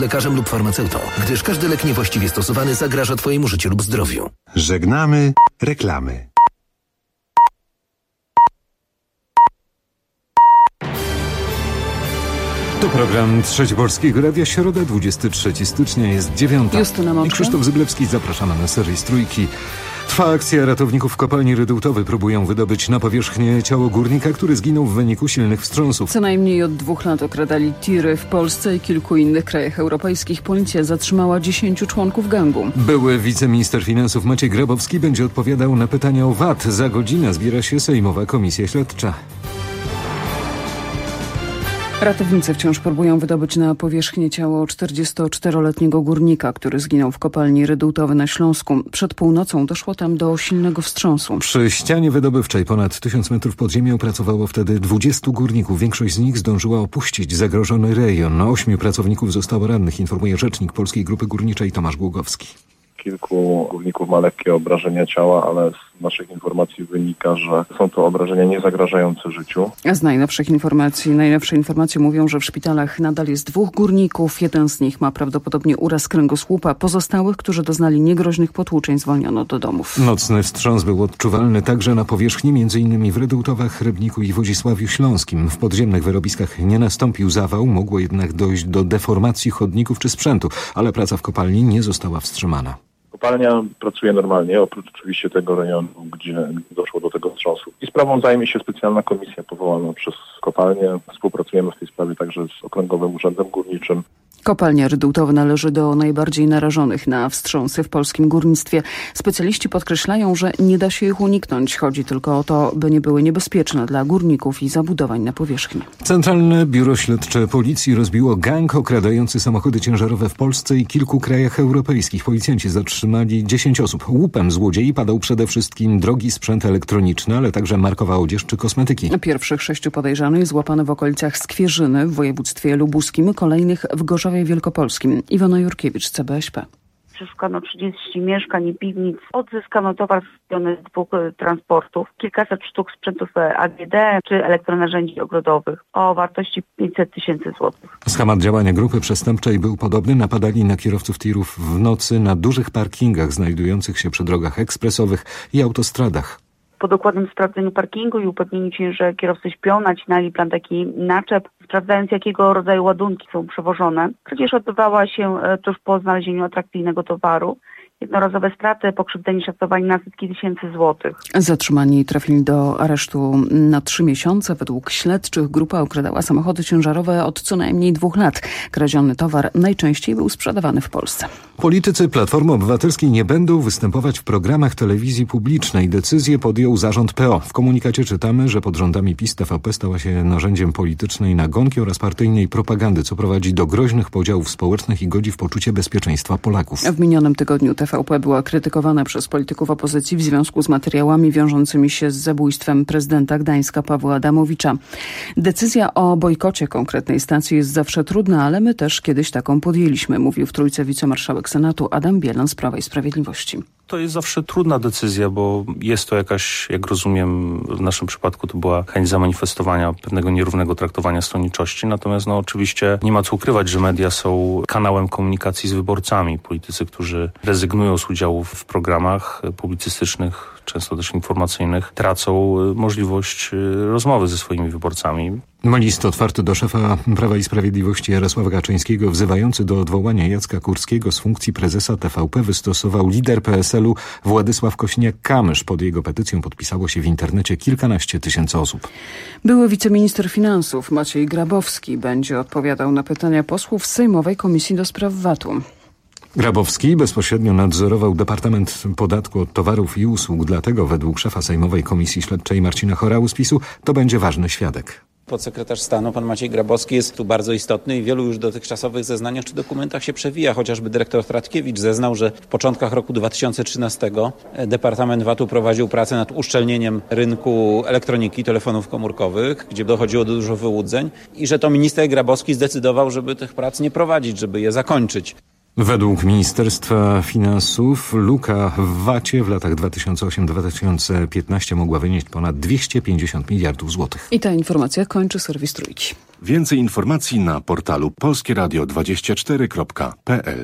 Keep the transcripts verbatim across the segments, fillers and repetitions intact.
lekarzem lub farmaceutą, gdyż każdy lek niewłaściwie stosowany zagraża Twojemu życiu lub zdrowiu. Żegnamy reklamy. To program Trzeci Polskiego Radia, środa, dwudziestego trzeciego stycznia, jest dziewiąta. Justyna I Krzysztof Zyblewski, zapraszamy na serwis Trójki. Trwa akcja ratowników w kopalni Rydułtowej. Próbują wydobyć na powierzchnię ciało górnika, który zginął w wyniku silnych wstrząsów. Co najmniej od dwóch lat okradali tiry w Polsce i kilku innych krajach europejskich. Policja zatrzymała dziesięciu członków gangu. Były wiceminister finansów Maciej Grabowski będzie odpowiadał na pytania o V A T. Za godzinę zbiera się Sejmowa Komisja Śledcza. Ratownicy wciąż próbują wydobyć na powierzchnię ciało czterdziestoczteroletniego górnika, który zginął w kopalni Rydułtowej na Śląsku. Przed północą doszło tam do silnego wstrząsu. Przy ścianie wydobywczej ponad tysiąc metrów pod ziemią pracowało wtedy dwudziestu górników. Większość z nich zdążyła opuścić zagrożony rejon. Ośmiu pracowników zostało rannych, informuje rzecznik Polskiej Grupy Górniczej Tomasz Głogowski. Kilku górników ma lekkie obrażenia ciała, ale z naszych informacji wynika, że są to obrażenia niezagrażające życiu. A z najnowszych informacji, najnowsze informacje mówią, że w szpitalach nadal jest dwóch górników. Jeden z nich ma prawdopodobnie uraz kręgosłupa. Pozostałych, którzy doznali niegroźnych potłuczeń, zwolniono do domów. Nocny wstrząs był odczuwalny także na powierzchni, między innymi w Rydułtowach, Rybniku i Wodzisławiu Śląskim. W podziemnych wyrobiskach nie nastąpił zawał, mogło jednak dojść do deformacji chodników czy sprzętu, ale praca w kopalni nie została wstrzymana. Kopalnia pracuje normalnie, oprócz oczywiście tego rejonu, gdzie doszło do tego wstrząsu. I sprawą zajmie się specjalna komisja powołana przez kopalnię. Współpracujemy w tej sprawie także z Okręgowym Urzędem Górniczym. Kopalnia Rydułtowa należy do najbardziej narażonych na wstrząsy w polskim górnictwie. Specjaliści podkreślają, że nie da się ich uniknąć. Chodzi tylko o to, by nie były niebezpieczne dla górników i zabudowań na powierzchni. Centralne Biuro Śledcze Policji rozbiło gang okradający samochody ciężarowe w Polsce i kilku krajach europejskich. Policjanci zatrzymali dziesięć osób. Łupem złodziei padał przede wszystkim drogi sprzęt elektroniczny, ale także markowa odzież czy kosmetyki. Pierwszych sześciu podejrzanych złapano w okolicach Skwierzyny w województwie lubuskim, kolejnych w Gorzowie Wielkopolskim. Iwona Jurkiewicz, C B S P. Przeszukano trzydzieści mieszkań i piwnic. Odzyskano towar z dwóch transportów, kilkaset sztuk sprzętów A G D czy elektronarzędzi ogrodowych o wartości pięćset tysięcy złotych. Schemat działania grupy przestępczej był podobny. Napadali na kierowców tirów w nocy na dużych parkingach znajdujących się przy drogach ekspresowych i autostradach. Po dokładnym sprawdzeniu parkingu i upewnieniu się, że kierowcy śpią, nacinali plan taki naczep, sprawdzając jakiego rodzaju ładunki są przewożone. Kradzież odbywała się tuż po znalezieniu atrakcyjnego towaru. Jednorazowe straty pokrzywdzeni szacowani na setki tysięcy złotych. Zatrzymani trafili do aresztu na trzy miesiące. Według śledczych grupa okradała samochody ciężarowe od co najmniej dwóch lat. Kradziony towar najczęściej był sprzedawany w Polsce. Politycy Platformy Obywatelskiej nie będą występować w programach telewizji publicznej. Decyzję podjął zarząd P O. W komunikacie czytamy, że pod rządami PiS T V P stała się narzędziem politycznej nagonki oraz partyjnej propagandy, co prowadzi do groźnych podziałów społecznych i godzi w poczucie bezpieczeństwa Polaków. W minionym tygodniu T V P była krytykowana przez polityków opozycji w związku z materiałami wiążącymi się z zabójstwem prezydenta Gdańska Pawła Adamowicza. Decyzja o bojkocie konkretnej stacji jest zawsze trudna, ale my też kiedyś taką podjęliśmy, mówił w Trójce wicemarszałek Senatu Adam Bielan z Prawa i Sprawiedliwości. To jest zawsze trudna decyzja, bo jest to jakaś, jak rozumiem, w naszym przypadku to była chęć zamanifestowania pewnego nierównego traktowania stronniczości. Natomiast no oczywiście nie ma co ukrywać, że media są kanałem komunikacji z wyborcami. Politycy, którzy rezygnują z udziału w programach publicystycznych, często też informacyjnych, tracą możliwość rozmowy ze swoimi wyborcami. List otwarty do szefa Prawa i Sprawiedliwości Jarosława Kaczyńskiego wzywający do odwołania Jacka Kurskiego z funkcji prezesa T V P wystosował lider P S L-u Władysław Kosiniak-Kamysz. Pod jego petycją podpisało się w internecie kilkanaście tysięcy osób. Były wiceminister finansów Maciej Grabowski będzie odpowiadał na pytania posłów z Sejmowej Komisji do Spraw V A T-u. Grabowski bezpośrednio nadzorował Departament Podatku od Towarów i Usług, dlatego według szefa Sejmowej Komisji Śledczej Marcina Horały z PiS-u to będzie ważny świadek. Podsekretarz stanu, pan Maciej Grabowski, jest tu bardzo istotny i w wielu już dotychczasowych zeznaniach czy dokumentach się przewija. Chociażby dyrektor Stratkiewicz zeznał, że w początkach roku dwa tysiące trzynastego Departament V A T-u prowadził pracę nad uszczelnieniem rynku elektroniki, telefonów komórkowych, gdzie dochodziło do dużo wyłudzeń i że to minister Grabowski zdecydował, żeby tych prac nie prowadzić, żeby je zakończyć. Według Ministerstwa Finansów luka w V A T-ie w latach dwa tysiące ósmym do dwa tysiące piętnastego mogła wynieść ponad dwieście pięćdziesiąt miliardów złotych. I ta informacja kończy serwis Trójki. Więcej informacji na portalu polskie radio dwadzieścia cztery kropka p l.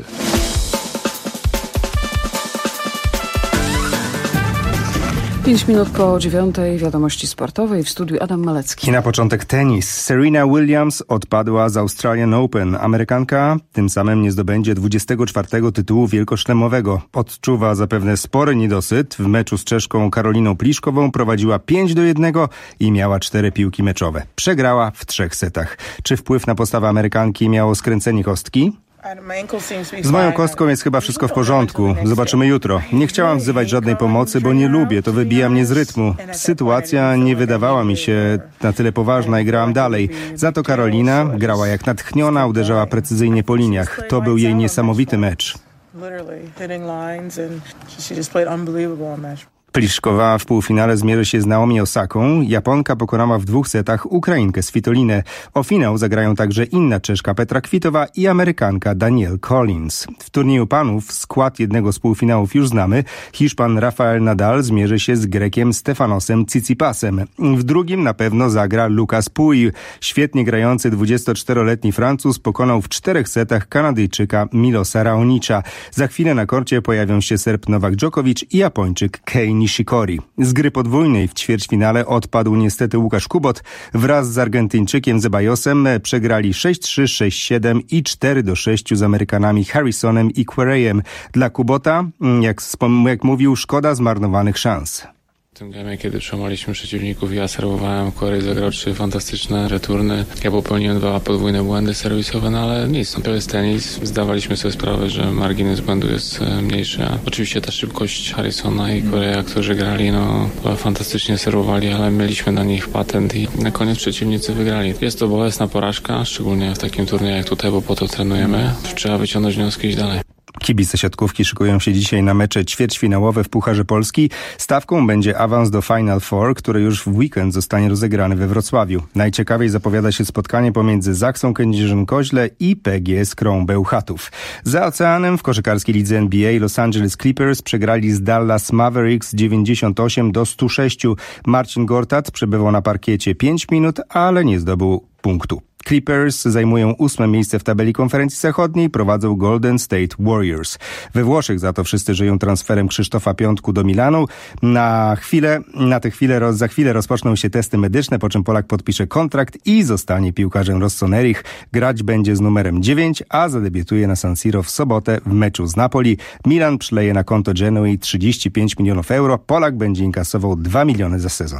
Pięć minut po dziewiątej, wiadomości sportowej, w studiu Adam Malecki. I na początek tenis. Serena Williams odpadła z Australian Open. Amerykanka tym samym nie zdobędzie dwudziestego czwartego tytułu wielkoszlemowego. Odczuwa zapewne spory niedosyt. W meczu z Czeszką Karoliną Pliszkową prowadziła pięć do jednego i miała cztery piłki meczowe. Przegrała w trzech setach. Czy wpływ na postawę Amerykanki miało skręcenie kostki? Z moją kostką jest chyba wszystko w porządku. Zobaczymy jutro. Nie chciałam wzywać żadnej pomocy, bo nie lubię. To wybija mnie z rytmu. Sytuacja nie wydawała mi się na tyle poważna i grałam dalej. Za to Karolina grała jak natchniona, uderzała precyzyjnie po liniach. To był jej niesamowity mecz. Pliszkowa w półfinale zmierzy się z Naomi Osaką. Japonka pokonała w dwóch setach Ukrainkę Svitolinę. O finał zagrają także inna Czeszka Petra Kvitowa i Amerykanka Danielle Collins. W turnieju panów skład jednego z półfinałów już znamy. Hiszpan Rafael Nadal zmierzy się z Grekiem Stefanosem Tsitsipasem. W drugim na pewno zagra Lucas Pouille. Świetnie grający dwudziestoczteroletni Francuz pokonał w czterech setach Kanadyjczyka Milosa Raonicza. Za chwilę na korcie pojawią się Serb Nowak Djokovic i Japończyk Kei Nishikori. Z gry podwójnej w ćwierćfinale odpadł niestety Łukasz Kubot. Wraz z Argentyńczykiem Zebajosem przegrali sześć trzy, sześć siedem i cztery do sześciu z Amerykanami Harrisonem i Querreyem. Dla Kubota, jak, jak mówił, szkoda zmarnowanych szans. W tym gemie, kiedy przełamaliśmy przeciwników, ja serwowałem, Corey zagrał trzy fantastyczne returny. Ja popełniłem dwa podwójne błędy serwisowe, no ale nic, to jest tenis. Zdawaliśmy sobie sprawę, że margines błędu jest mniejszy, a oczywiście ta szybkość Harrisona i Correya, którzy grali, no fantastycznie serwowali, ale mieliśmy na nich patent i na koniec przeciwnicy wygrali. Jest to bolesna porażka, szczególnie w takim turnieju jak tutaj, bo po to trenujemy. Trzeba wyciągnąć wnioski i iść dalej. Kibice siatkówki szykują się dzisiaj na mecze ćwierćfinałowe w Pucharze Polski. Stawką będzie awans do Final Four, który już w weekend zostanie rozegrany we Wrocławiu. Najciekawiej zapowiada się spotkanie pomiędzy Zaksą Kędzierzyn-Koźle i P G S Krą Bełchatów. Za oceanem w koszykarskiej lidze N B A Los Angeles Clippers przegrali z Dallas Mavericks dziewięćdziesiąt osiem do stu sześciu. Marcin Gortat przebywał na parkiecie pięć minut, ale nie zdobył punktu. Clippers zajmują ósme miejsce w tabeli konferencji zachodniej, prowadzą Golden State Warriors. We Włoszech za to wszyscy żyją transferem Krzysztofa Piątku do Milanu. Na chwilę, na tę chwilę, za chwilę rozpoczną się testy medyczne, po czym Polak podpisze kontrakt i zostanie piłkarzem Rossoneri. Grać będzie z numerem dziewięć, a zadebiutuje na San Siro w sobotę w meczu z Napoli. Milan przyleje na konto Genui trzydzieści pięć milionów euro. Polak będzie inkasował dwa miliony za sezon.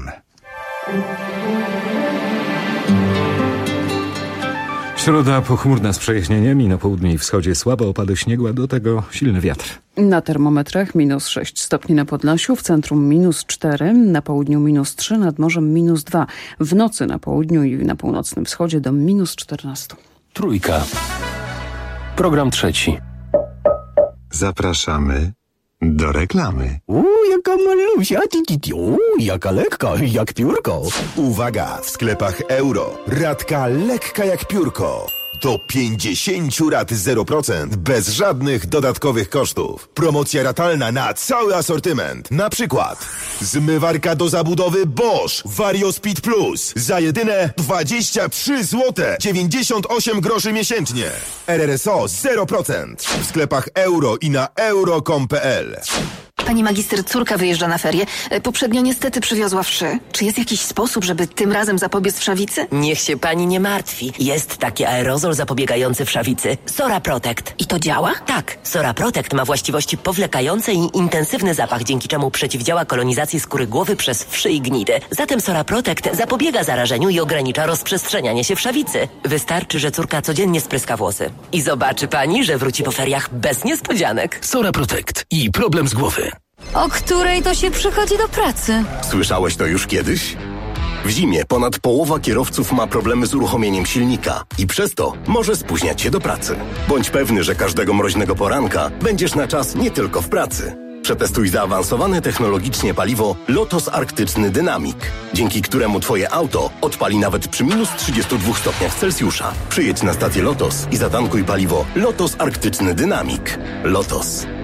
Środa pochmurna z przejaśnieniami, na południu i wschodzie słabe opady śniegu, a do tego silny wiatr. Na termometrach minus sześć stopni na Podlasiu, w centrum minus cztery, na południu minus trzy, nad morzem minus dwa. W nocy na południu i na północnym wschodzie do minus czternaście. Trójka. Program trzeci. Zapraszamy do reklamy. Uuu, jaka malusia, uuu, jaka lekka, jak piórko. Uwaga, w sklepach Euro. Ratka lekka jak piórko. Do pięćdziesięciu rat zero procent bez żadnych dodatkowych kosztów. Promocja ratalna na cały asortyment. Na przykład zmywarka do zabudowy Bosch Vario Speed Plus za jedyne dwadzieścia trzy złote dziewięćdziesiąt osiem groszy miesięcznie. R R S O zero procent w sklepach Euro i na euro kropka com kropka p l. Pani magister, córka wyjeżdża na ferie. Poprzednio niestety przywiozła wszy. Czy jest jakiś sposób, żeby tym razem zapobiec wszawicy? Niech się pani nie martwi. Jest taki aerozol zapobiegający wszawicy. Sora Protect. I to działa? Tak. Sora Protect ma właściwości powlekające i intensywny zapach, dzięki czemu przeciwdziała kolonizacji skóry głowy przez wszy i gnidy. Zatem Sora Protect zapobiega zarażeniu i ogranicza rozprzestrzenianie się wszawicy. Wystarczy, że córka codziennie spryska włosy. I zobaczy pani, że wróci po feriach bez niespodzianek. Sora Protect i problem z głowy. O której to się przychodzi do pracy? Słyszałeś to już kiedyś? W zimie ponad połowa kierowców ma problemy z uruchomieniem silnika i przez to może spóźniać się do pracy. Bądź pewny, że każdego mroźnego poranka będziesz na czas nie tylko w pracy. Przetestuj zaawansowane technologicznie paliwo Lotos Arktyczny Dynamik, dzięki któremu twoje auto odpali nawet przy minus trzydziestu dwóch stopniach Celsjusza. Przyjedź na stację Lotos i zatankuj paliwo Lotos Arktyczny Dynamik. Lotos.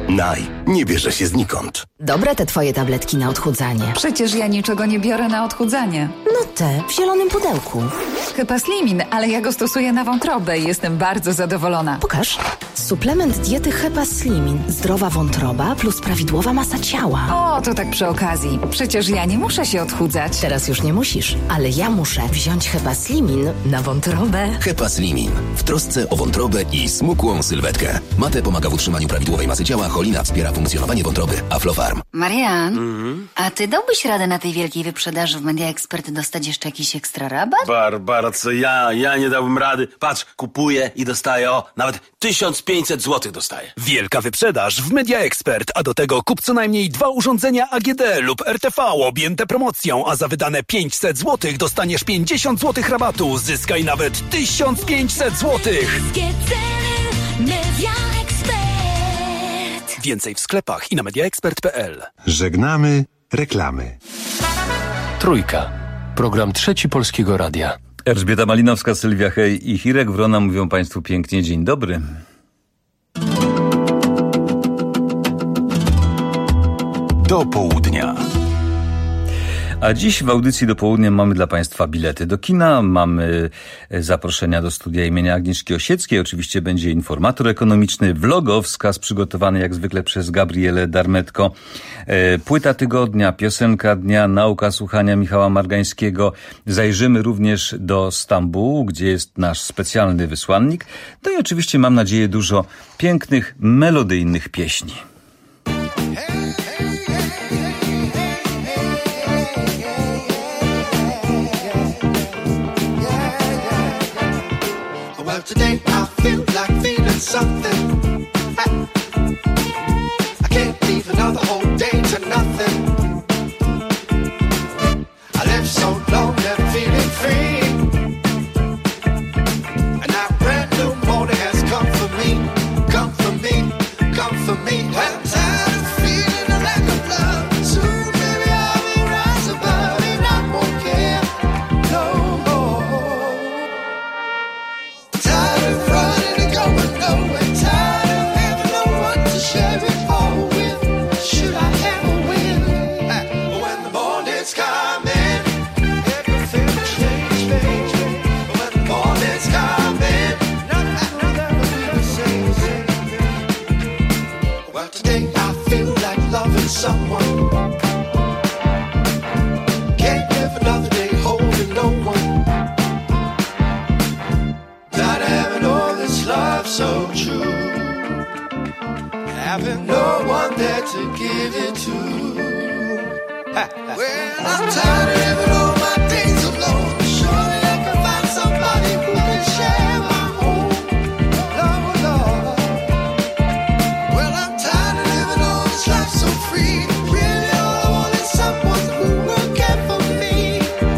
Naj nie bierze się znikąd. Dobre te twoje tabletki na odchudzanie. Przecież ja niczego nie biorę na odchudzanie. No te, w zielonym pudełku. Hepaslimin, ale ja go stosuję na wątrobę i jestem bardzo zadowolona. Pokaż. Suplement diety Hepaslimin. Zdrowa wątroba plus prawidłowa masa ciała. O, to tak przy okazji. Przecież ja nie muszę się odchudzać. Teraz już nie musisz, ale ja muszę wziąć Hepaslimin na wątrobę. Hepaslimin. W trosce o wątrobę i smukłą sylwetkę. Mate pomaga w utrzymaniu prawidłowej masy ciała, cholina wspiera funkcjonowanie wątroby. Aflofarm. Marian, Mhm. a ty dałbyś radę na tej wielkiej wyprzedaży w Media Expert dostać jeszcze jakiś ekstra rabat? Barbara, co ja? Ja nie dałbym rady. Patrz, kupuję i dostaję, o, nawet tysiąc pięćset złotych dostaję. Wielka wyprzedaż w Media Expert, a do tego kup co najmniej dwa urządzenia A G D lub R T V objęte promocją, a za wydane pięćset złotych dostaniesz pięćdziesiąt złotych rabatu. Zyskaj nawet tysiąc pięćset złotych. Media Expert. Więcej w sklepach i na mediaexpert kropka p l. Żegnamy reklamy. Trójka. Program Trzeci Polskiego Radia. Elżbieta Malinowska, Sylwia Hej i Hirek Wrona mówią Państwu pięknie dzień dobry. Do południa. A dziś w audycji do południa mamy dla Państwa bilety do kina, mamy zaproszenia do studia imienia Agnieszki Osieckiej, oczywiście będzie informator ekonomiczny, vlogowskaz przygotowany jak zwykle przez Gabrielę Darmetko, płyta tygodnia, piosenka dnia, nauka słuchania Michała Margańskiego. Zajrzymy również do Stambułu, gdzie jest nasz specjalny wysłannik. No i oczywiście mam nadzieję dużo pięknych, melodyjnych pieśni. Today I feel like feeling something. I can't leave another whole day to nothing. I lived so long never feeling free, and now a brand new morning has come for me, come for me, come for me. I'm tired of feeling a lack of love. Soon maybe I will rise above and I won't care no more. Tired of running and going nowhere. Tired of having no one to share it all with. Should I ever win? When the morning's coming, everything will change, baby. When the morning's coming, nothing, nothing will be the same. Well, today I feel like loving someone. Can't live another day holding no one. Not having all this love so true, having no one there to give it to. Well, I'm tired of living all my days alone. Surely I can find somebody who can share my home. Lord, Lord. Well, I'm tired of living all this life so free. Really all I want is someone who will care for me.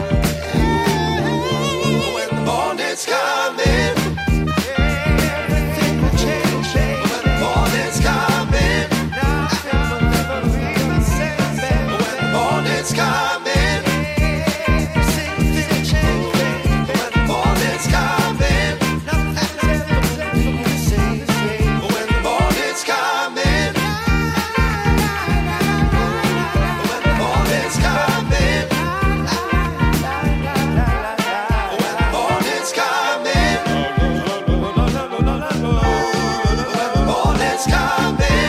When the morning's coming, everything will change, baby. When the morning's coming, nothing will never be the same, baby. When the morning's coming, everything will change, baby. When the morning's coming, nothing will never be the same, baby. When the morning's coming, when the morning's coming, when the morning's coming. Morning's coming.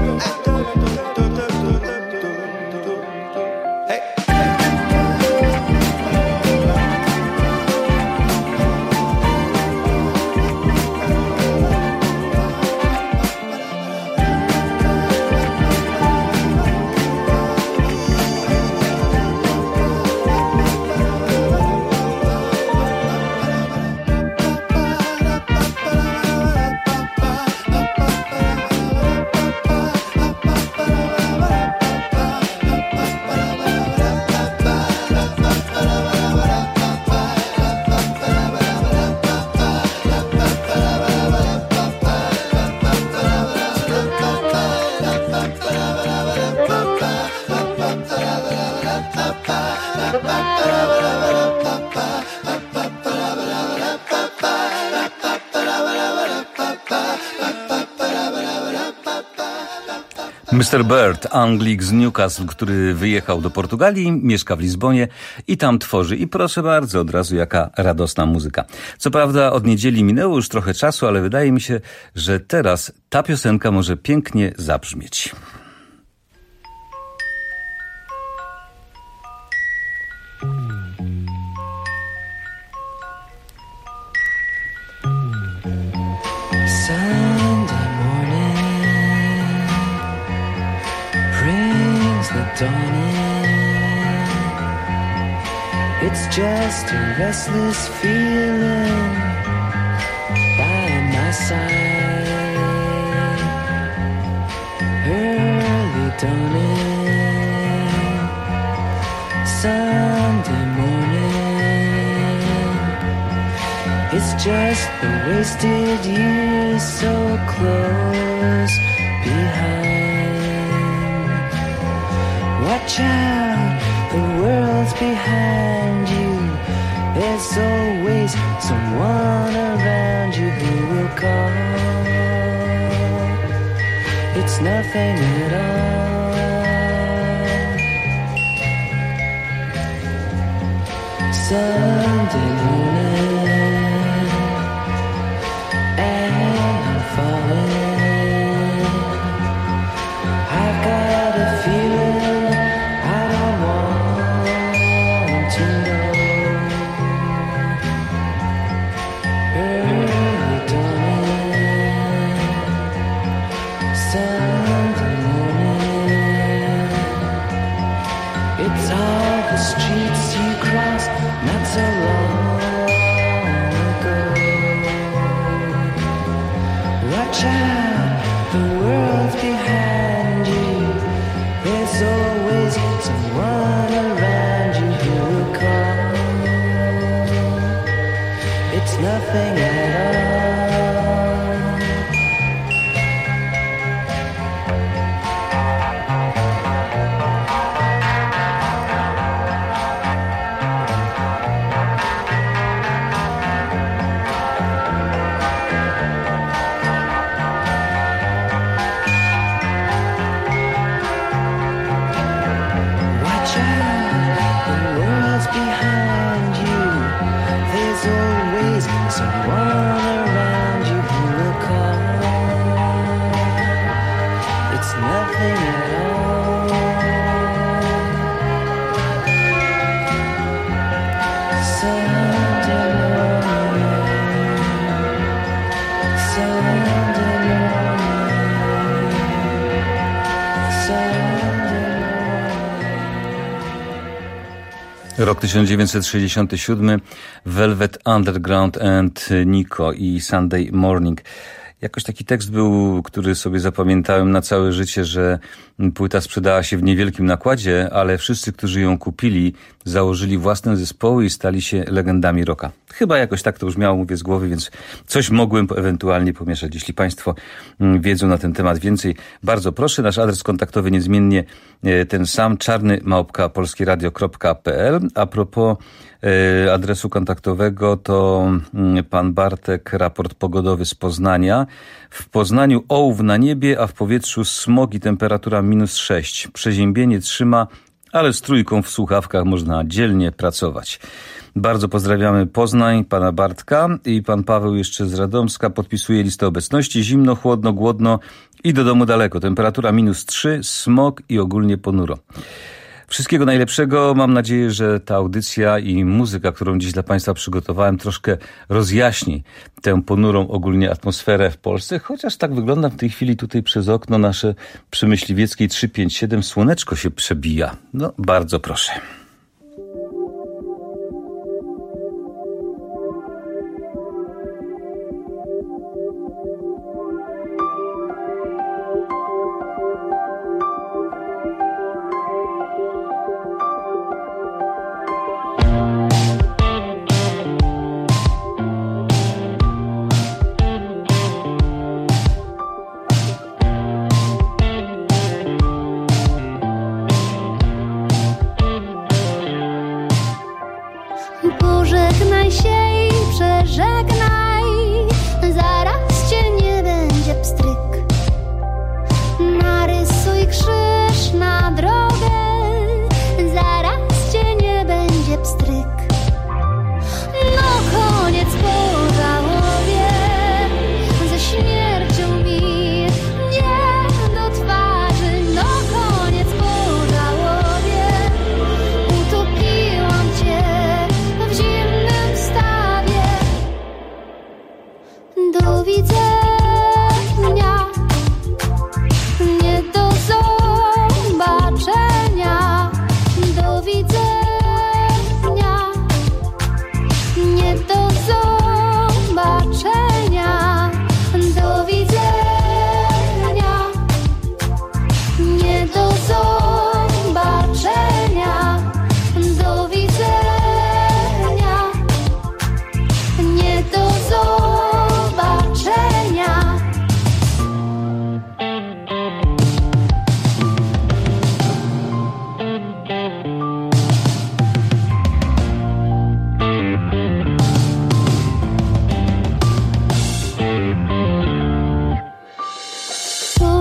Hey. mister Bird, Anglik z Newcastle, który wyjechał do Portugalii, mieszka w Lizbonie i tam tworzy. I proszę bardzo, od razu jaka radosna muzyka. Co prawda od niedzieli minęło już trochę czasu, ale wydaje mi się, że teraz ta piosenka może pięknie zabrzmieć. It's just a restless feeling by my side. Early dawning, Sunday morning. It's just the wasted years so close behind. Watch out, the world's behind you. There's always someone around you who will call. It's nothing at all. Sunday morning, and I'm falling. I've got a feeling I don't want to know. Early dawning, Sunday morning. It's all the streets you crossed not so long ago. Watch out, the world's behind you. There's always someone around you who will call. It's nothing at all. Watch out, the world's behind you. There's always someone around you who will call. It's nothing at all. Sunday morning, Sunday morning, Sunday. Rok tysiąc dziewięćset sześćdziesiąty siódmy, Velvet Underground and Nico i Sunday Morning. Jakoś taki tekst był, który sobie zapamiętałem na całe życie, że płyta sprzedała się w niewielkim nakładzie, ale wszyscy, którzy ją kupili, założyli własne zespoły i stali się legendami rocka. Chyba jakoś tak to już miało, mówię z głowy, więc coś mogłem ewentualnie pomieszać. Jeśli Państwo wiedzą na ten temat więcej, bardzo proszę. Nasz adres kontaktowy niezmiennie ten sam, czarny małpka polskieradio kropka p l. A propos adresu kontaktowego, to pan Bartek, raport pogodowy z Poznania. W Poznaniu ołów na niebie, a w powietrzu smog i temperatura minus sześć. Przeziębienie trzyma, ale z trójką w słuchawkach można dzielnie pracować. Bardzo pozdrawiamy Poznań, pana Bartka, i pan Paweł jeszcze z Radomska podpisuje listę obecności. Zimno, chłodno, głodno i do domu daleko. Temperatura minus trzy, smog i ogólnie ponuro. Wszystkiego najlepszego. Mam nadzieję, że ta audycja i muzyka, którą dziś dla Państwa przygotowałem, troszkę rozjaśni tę ponurą ogólnie atmosferę w Polsce, chociaż tak wygląda w tej chwili tutaj przez okno nasze przy Myśliwieckiej trzysta pięćdziesiąt siedem. Słoneczko się przebija. No, bardzo proszę.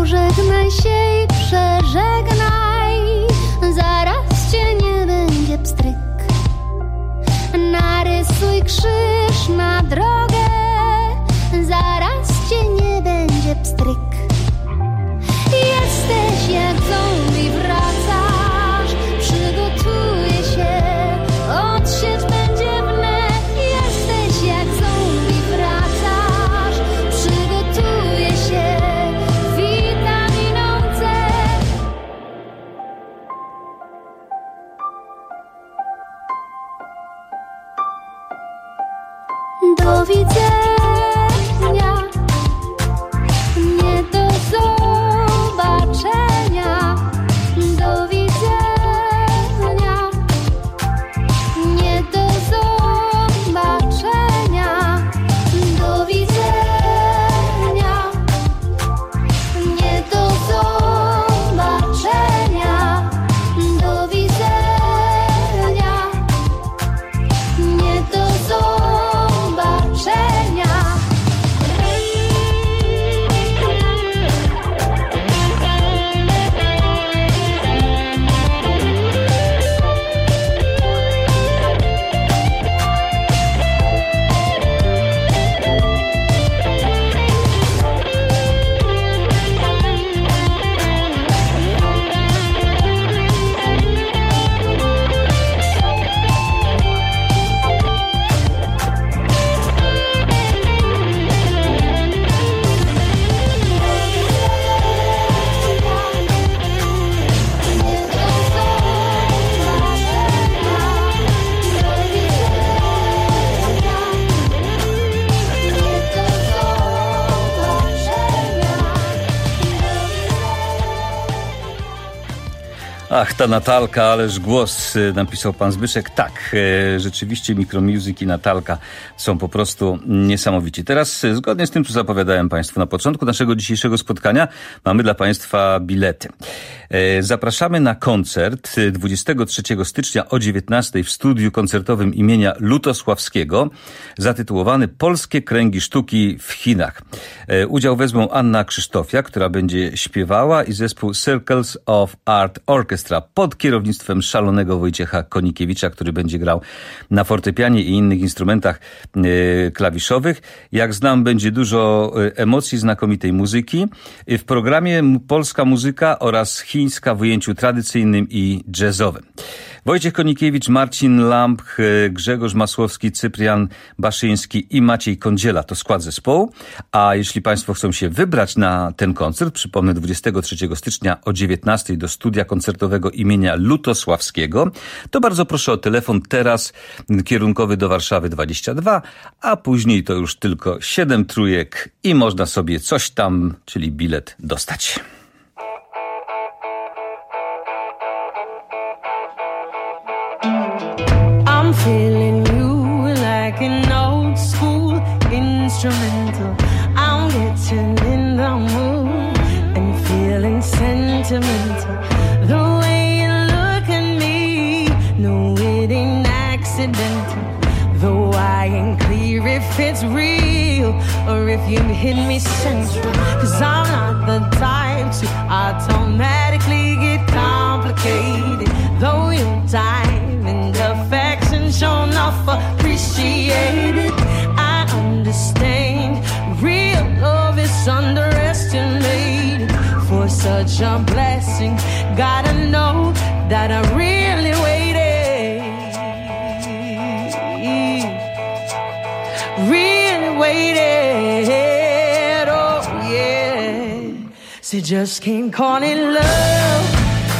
pożegnaj się i przeżegnaj. Zaraz cię nie będzie pstryk. Narysuj krzyż na drogę. Zaraz cię nie będzie pstryk. Jesteś jak zombie, wracasz. Przygotuję się, odsiecz będzie wnet. Jesteś jak zombie, wracasz. Przygotuję się, witaminą C. Do widzenia, nie do zobaczenia. Do widzenia, nie do zobaczenia. Do widzenia, nie do zobaczenia. Do widzenia, nie do zobaczenia. Ach, ta Natalka, ależ głos, napisał pan Zbyszek. Tak, rzeczywiście Micromusic i Natalka są po prostu niesamowici. Teraz, zgodnie z tym, co zapowiadałem państwu na początku naszego dzisiejszego spotkania, mamy dla państwa bilety. Zapraszamy na koncert dwudziestego trzeciego stycznia o dziewiętnastej w studiu koncertowym imienia Lutosławskiego, zatytułowany Polskie Kręgi Sztuki w Chinach. Udział wezmą Anna Krzysztofia, która będzie śpiewała, i zespół Circles of Art Orchestra pod kierownictwem szalonego Wojciecha Konikiewicza, który będzie grał na fortepianie i innych instrumentach e, klawiszowych. Jak znam, będzie dużo emocji, znakomitej muzyki. W programie polska muzyka oraz chińska w ujęciu tradycyjnym i jazzowym. Wojciech Konikiewicz, Marcin Lamp, Grzegorz Masłowski, Cyprian Baszyński i Maciej Kądziela to skład zespołu. A jeśli państwo chcą się wybrać na ten koncert, przypomnę, dwudziestego trzeciego stycznia o dziewiętnastej do studia koncertowego imienia Lutosławskiego, to bardzo proszę o telefon teraz kierunkowy do Warszawy dwadzieścia dwa, a później to już tylko siedem trójek i można sobie coś tam, czyli bilet, dostać. I'm feeling you like an old school instrumental. I'm getting in the mood and feeling sentimental. The way you look at me, no, it ain't accidental. Though I ain't clear if it's real or if you hit me central. Cause I'm not the type to automatically get complicated. Though your time and affection shown off appreciated, I understand real love is underestimated. For such a blessing, gotta know that I really waited, really waited, oh yeah. So just can't call it love.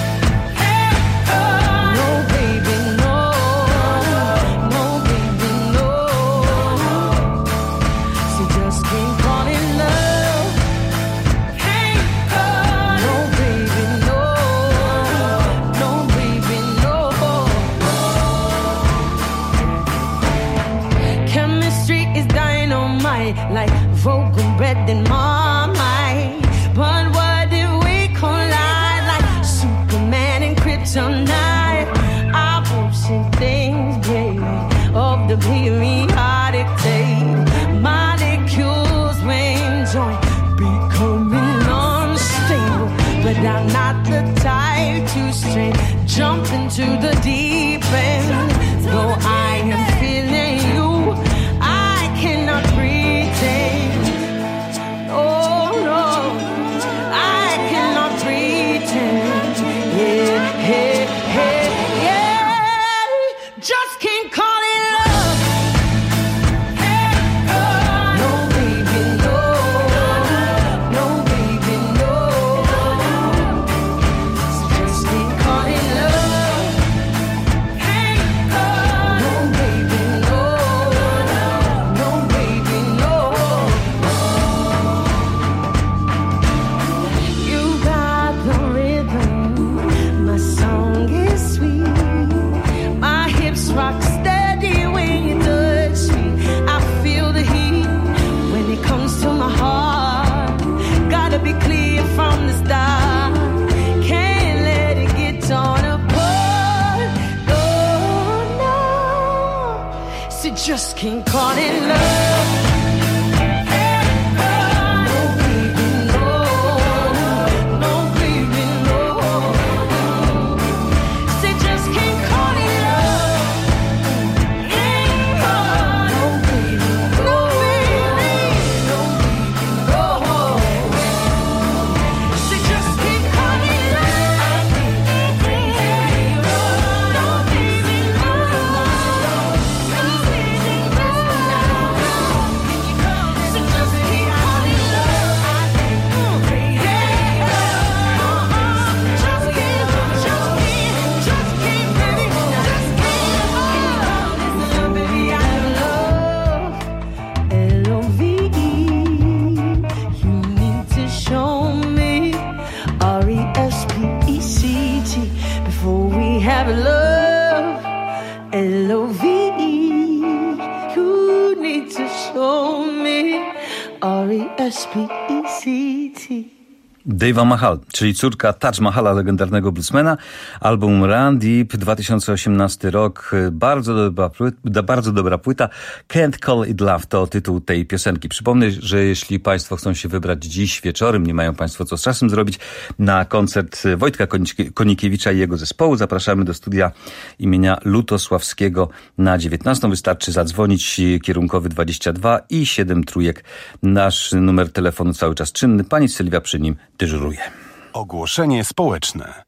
Like vocal bread in my mind. But what if we collide like but I'm not the type to straight jump into the deep end. Though I am feeling you, I cannot pretend. Oh no, I cannot pretend. Yeah, yeah, yeah, yeah. Just can't call it love. No, baby, no. No, baby, no. Just can't call it love. No, baby, no. No, baby, no. You got the rhythm. My song is sweet. My hips rock steady when you touch me. I feel the heat when it comes to my heart. Gotta be clear from the start. Can't let it get torn apart. Oh no, so just can't call it love. No, baby, no. No, baby, no. Say just can't call it love. No, baby, no, baby, no, no. Say just can't call it love. No, baby, no. No, baby, no. Say just can't call it love. Yeah, just can't, just can't, just can't, baby, just can't. Baby, I'm in love. L O V E. You need to show me R E S P E C T before we have love. L O V E. You need to show me R E S P E C T. Deva Mahal, czyli córka Taj Mahala, legendarnego bluesmana. Album Run Deep, dwa tysiące osiemnasty rok. Bardzo dobra, płyta, bardzo dobra płyta. Can't Call It Love to tytuł tej piosenki. Przypomnę, że jeśli Państwo chcą się wybrać dziś wieczorem, nie mają Państwo co z czasem zrobić, na koncert Wojtka Konikiewicza i jego zespołu, zapraszamy do studia imienia Lutosławskiego na dziewiętnastą. Wystarczy zadzwonić, kierunkowy dwadzieścia dwa i siedem trójek. Nasz numer telefonu cały czas czynny. Pani Sylwia przy nim dyżuruje. Ogłoszenie społeczne.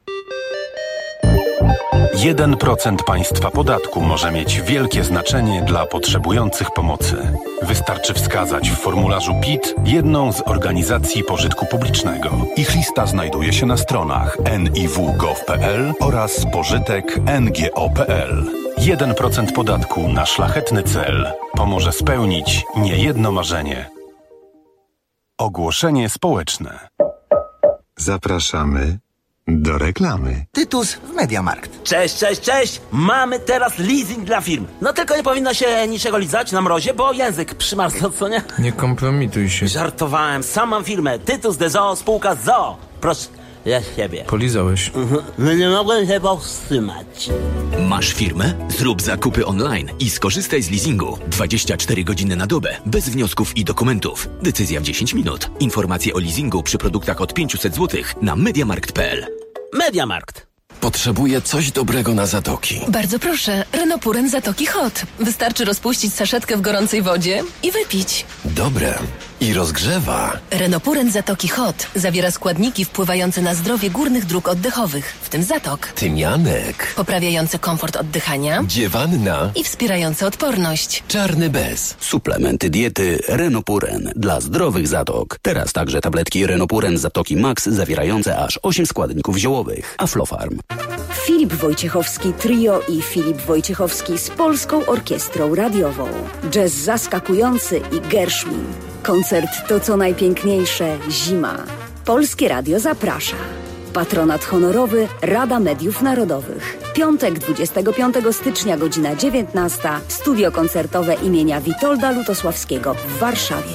jeden procent państwa podatku może mieć wielkie znaczenie dla potrzebujących pomocy. Wystarczy wskazać w formularzu P I T jedną z organizacji pożytku publicznego. Ich lista znajduje się na stronach en i w kropka gov kropka p l oraz pożytek kropka n g o kropka p l. jeden procent podatku na szlachetny cel pomoże spełnić niejedno marzenie. Ogłoszenie społeczne. Zapraszamy do reklamy. Tytus w Mediamarkt. Cześć, cześć, cześć! Mamy teraz leasing dla firm. No tylko nie powinno się niczego lizać na mrozie, bo język przymarzł, co nie? Nie kompromituj się. Żartowałem, sam mam firmę. Tytus de Zoo, spółka z Zoo. Proszę, ja siebie. Polizałeś. Mhm. No nie mogłem się powstrzymać. Masz firmę? Zrób zakupy online i skorzystaj z leasingu. dwadzieścia cztery godziny na dobę, bez wniosków i dokumentów. Decyzja w dziesięć minut. Informacje o leasingu przy produktach od pięćset złotych na mediamarkt kropka p l. Mediamarkt. Potrzebuję coś dobrego na zatoki. Bardzo proszę, Renopuren Zatoki Hot. Wystarczy rozpuścić saszetkę w gorącej wodzie i wypić. Dobre. I rozgrzewa. Renopuren Zatoki Hot zawiera składniki wpływające na zdrowie górnych dróg oddechowych, w tym zatok. Tymianek. Poprawiające komfort oddychania. Dziewanna. I wspierające odporność. Czarny bez. Suplementy diety Renopuren dla zdrowych zatok. Teraz także tabletki Renopuren Zatoki Max zawierające aż osiem składników ziołowych. Aflofarm. Filip Wojciechowski Trio i Filip Wojciechowski z Polską Orkiestrą Radiową. Jazz zaskakujący i Gershwin. Koncert to co najpiękniejsze zima. Polskie Radio zaprasza. Patronat honorowy Rada Mediów Narodowych. Piątek dwudziestego piątego stycznia, godzina dziewiętnasta. Studio koncertowe imienia Witolda Lutosławskiego w Warszawie.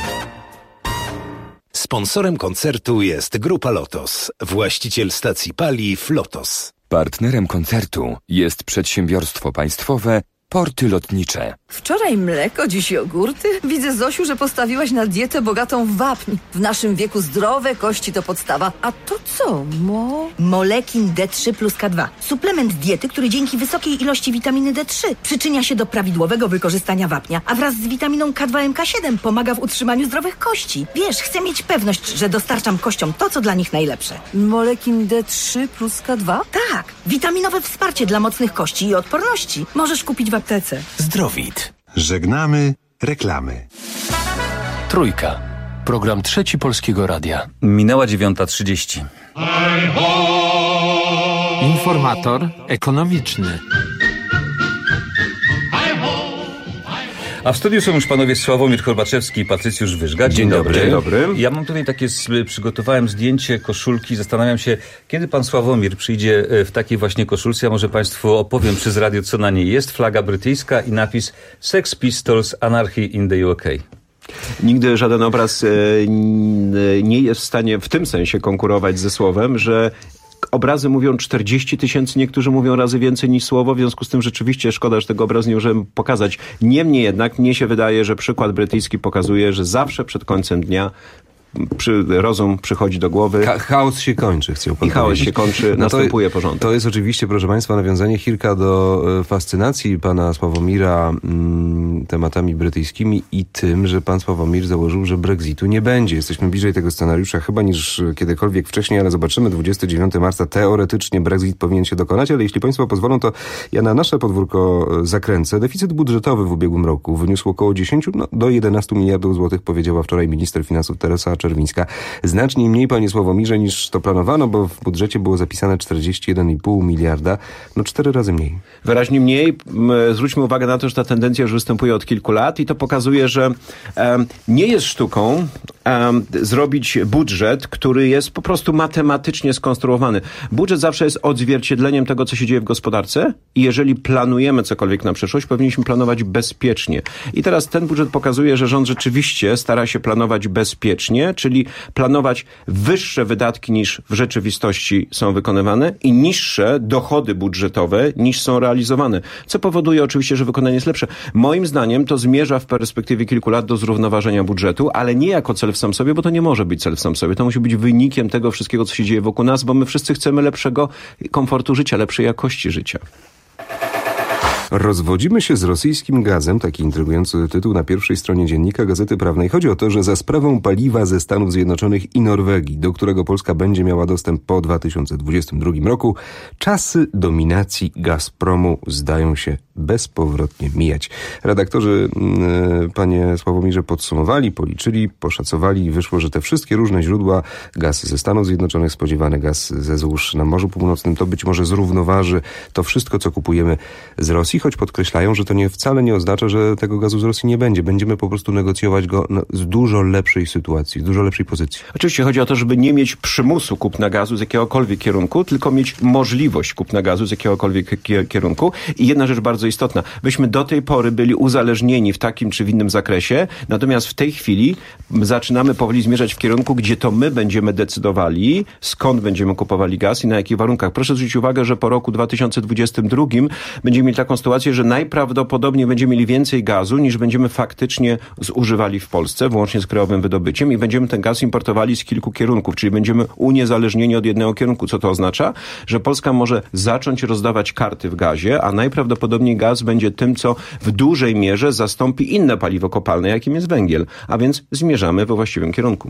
Sponsorem koncertu jest Grupa Lotos, właściciel stacji paliw Lotos. Partnerem koncertu jest przedsiębiorstwo państwowe Porty Lotnicze. Wczoraj mleko, dziś jogurty. Widzę, Zosiu, że postawiłaś na dietę bogatą w wapń. W naszym wieku zdrowe kości to podstawa. A to co, mo? Molekin D trzy plus K dwa. Suplement diety, który dzięki wysokiej ilości witaminy D trzy przyczynia się do prawidłowego wykorzystania wapnia, a wraz z witaminą K dwa M K siedem pomaga w utrzymaniu zdrowych kości. Wiesz, chcę mieć pewność, że dostarczam kościom to, co dla nich najlepsze. Molekin D trzy plus K dwa? Tak, witaminowe wsparcie dla mocnych kości i odporności. Możesz kupić w aptece. Zdrowit. Żegnamy reklamy. Trójka. Program Trzeci Polskiego Radia. Minęła dziewiąta trzydzieści. Informator ekonomiczny. A w studiu są już panowie Sławomir Horbaczewski i Patrycjusz Wyżga. Dzień, Dzień dobry. dobry. Dzień dobry. Ja mam tutaj takie, przygotowałem zdjęcie koszulki. Zastanawiam się, kiedy pan Sławomir przyjdzie w takiej właśnie koszulce. Ja może państwu opowiem przez radio, co na niej jest. Flaga brytyjska i napis Sex Pistols Anarchy in the U K. Nigdy żaden obraz e, nie jest w stanie w tym sensie konkurować ze słowem, że obrazy mówią czterdzieści tysięcy, niektórzy mówią razy więcej niż słowo, w związku z tym rzeczywiście szkoda, że tego obrazu nie możemy pokazać. Niemniej jednak mnie się wydaje, że przykład brytyjski pokazuje, że zawsze przed końcem dnia Przy, rozum przychodzi do głowy. Ka- chaos się kończy, chciał pan I chaos powiedzieć. się kończy, no następuje to, porządek. To jest oczywiście, proszę państwa, nawiązanie Hirka do e, fascynacji pana Sławomira mm, tematami brytyjskimi i tym, że pan Sławomir założył, że Brexitu nie będzie. Jesteśmy bliżej tego scenariusza chyba niż kiedykolwiek wcześniej, ale zobaczymy. dwudziestego dziewiątego marca teoretycznie Brexit powinien się dokonać, ale jeśli państwo pozwolą, to ja na nasze podwórko zakręcę. Deficyt budżetowy w ubiegłym roku wyniósł około dziesięć no, do jedenastu miliardów złotych, powiedziała wczoraj minister finansów Teresa Czerwińska. Znacznie mniej, panie Sławomirze, niż to planowano, bo w budżecie było zapisane czterdzieści jeden i pół miliarda. No cztery razy mniej. Wyraźnie mniej. Zwróćmy uwagę na to, że ta tendencja już występuje od kilku lat i to pokazuje, że um, nie jest sztuką um, zrobić budżet, który jest po prostu matematycznie skonstruowany. Budżet zawsze jest odzwierciedleniem tego, co się dzieje w gospodarce i jeżeli planujemy cokolwiek na przyszłość, powinniśmy planować bezpiecznie. I teraz ten budżet pokazuje, że rząd rzeczywiście stara się planować bezpiecznie, czyli planować wyższe wydatki niż w rzeczywistości są wykonywane i niższe dochody budżetowe niż są realizowane, co powoduje oczywiście, że wykonanie jest lepsze. Moim zdaniem to zmierza w perspektywie kilku lat do zrównoważenia budżetu, ale nie jako cel w sam sobie, bo to nie może być cel w sam sobie. To musi być wynikiem tego wszystkiego, co się dzieje wokół nas, bo my wszyscy chcemy lepszego komfortu życia, lepszej jakości życia. Rozwodzimy się z rosyjskim gazem, taki intrygujący tytuł na pierwszej stronie Dziennika Gazety Prawnej. Chodzi o to, że za sprawą paliwa ze Stanów Zjednoczonych i Norwegii, do którego Polska będzie miała dostęp po dwa tysiące dwudziestym drugim roku, czasy dominacji Gazpromu zdają się bezpowrotnie mijać. Redaktorzy, yy, panie Sławomirze, podsumowali, policzyli, poszacowali i wyszło, że te wszystkie różne źródła, gaz ze Stanów Zjednoczonych, spodziewany gaz ze złóż na Morzu Północnym, to być może zrównoważy to wszystko, co kupujemy z Rosji, choć podkreślają, że to nie wcale nie oznacza, że tego gazu z Rosji nie będzie. Będziemy po prostu negocjować go no, z dużo lepszej sytuacji, z dużo lepszej pozycji. Oczywiście chodzi o to, żeby nie mieć przymusu kupna gazu z jakiegokolwiek kierunku, tylko mieć możliwość kupna gazu z jakiegokolwiek kierunku. I jedna rzecz bardzo istotna. Myśmy do tej pory byli uzależnieni w takim czy w innym zakresie, natomiast w tej chwili zaczynamy powoli zmierzać w kierunku, gdzie to my będziemy decydowali, skąd będziemy kupowali gaz i na jakich warunkach. Proszę zwrócić uwagę, że po roku dwa tysiące dwudziestym drugim będziemy mieli taką sytuację, że najprawdopodobniej będziemy mieli więcej gazu, niż będziemy faktycznie zużywali w Polsce, włącznie z krajowym wydobyciem i będziemy ten gaz importowali z kilku kierunków, czyli będziemy uniezależnieni od jednego kierunku. Co to oznacza? Że Polska może zacząć rozdawać karty w gazie, a najprawdopodobniej gaz będzie tym, co w dużej mierze zastąpi inne paliwo kopalne, jakim jest węgiel. A więc zmierzamy we właściwym kierunku.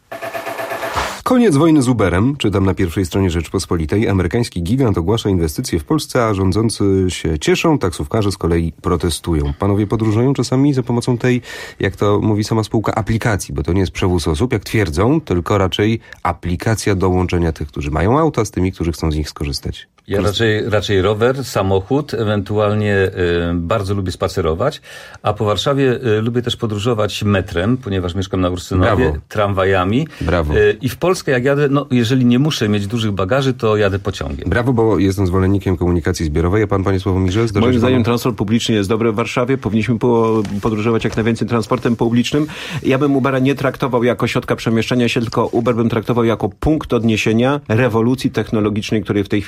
Koniec wojny z Uberem, czytam na pierwszej stronie Rzeczpospolitej. Amerykański gigant ogłasza inwestycje w Polsce, a rządzący się cieszą, taksówkarze z kolei protestują. Panowie podróżują czasami za pomocą tej, jak to mówi sama spółka, aplikacji, bo to nie jest przewóz osób, jak twierdzą, tylko raczej aplikacja do łączenia tych, którzy mają auta, z tymi, którzy chcą z nich skorzystać. Ja raczej, raczej rower, samochód, ewentualnie y, bardzo lubię spacerować, a po Warszawie y, lubię też podróżować metrem, ponieważ mieszkam na Ursynowie, Brawo. tramwajami. Brawo. Y, I w Polskę jak jadę, no jeżeli nie muszę mieć dużych bagaży, to jadę pociągiem. Brawo, bo jestem zwolennikiem komunikacji zbiorowej, a pan, panie Sławomirze? Moim zdaniem transport publiczny jest dobry w Warszawie, powinniśmy po, podróżować jak najwięcej transportem publicznym. Ja bym Ubera nie traktował jako środka przemieszczania się, tylko Uber bym traktował jako punkt odniesienia rewolucji technologicznej, której w tej chwili doświadczamy.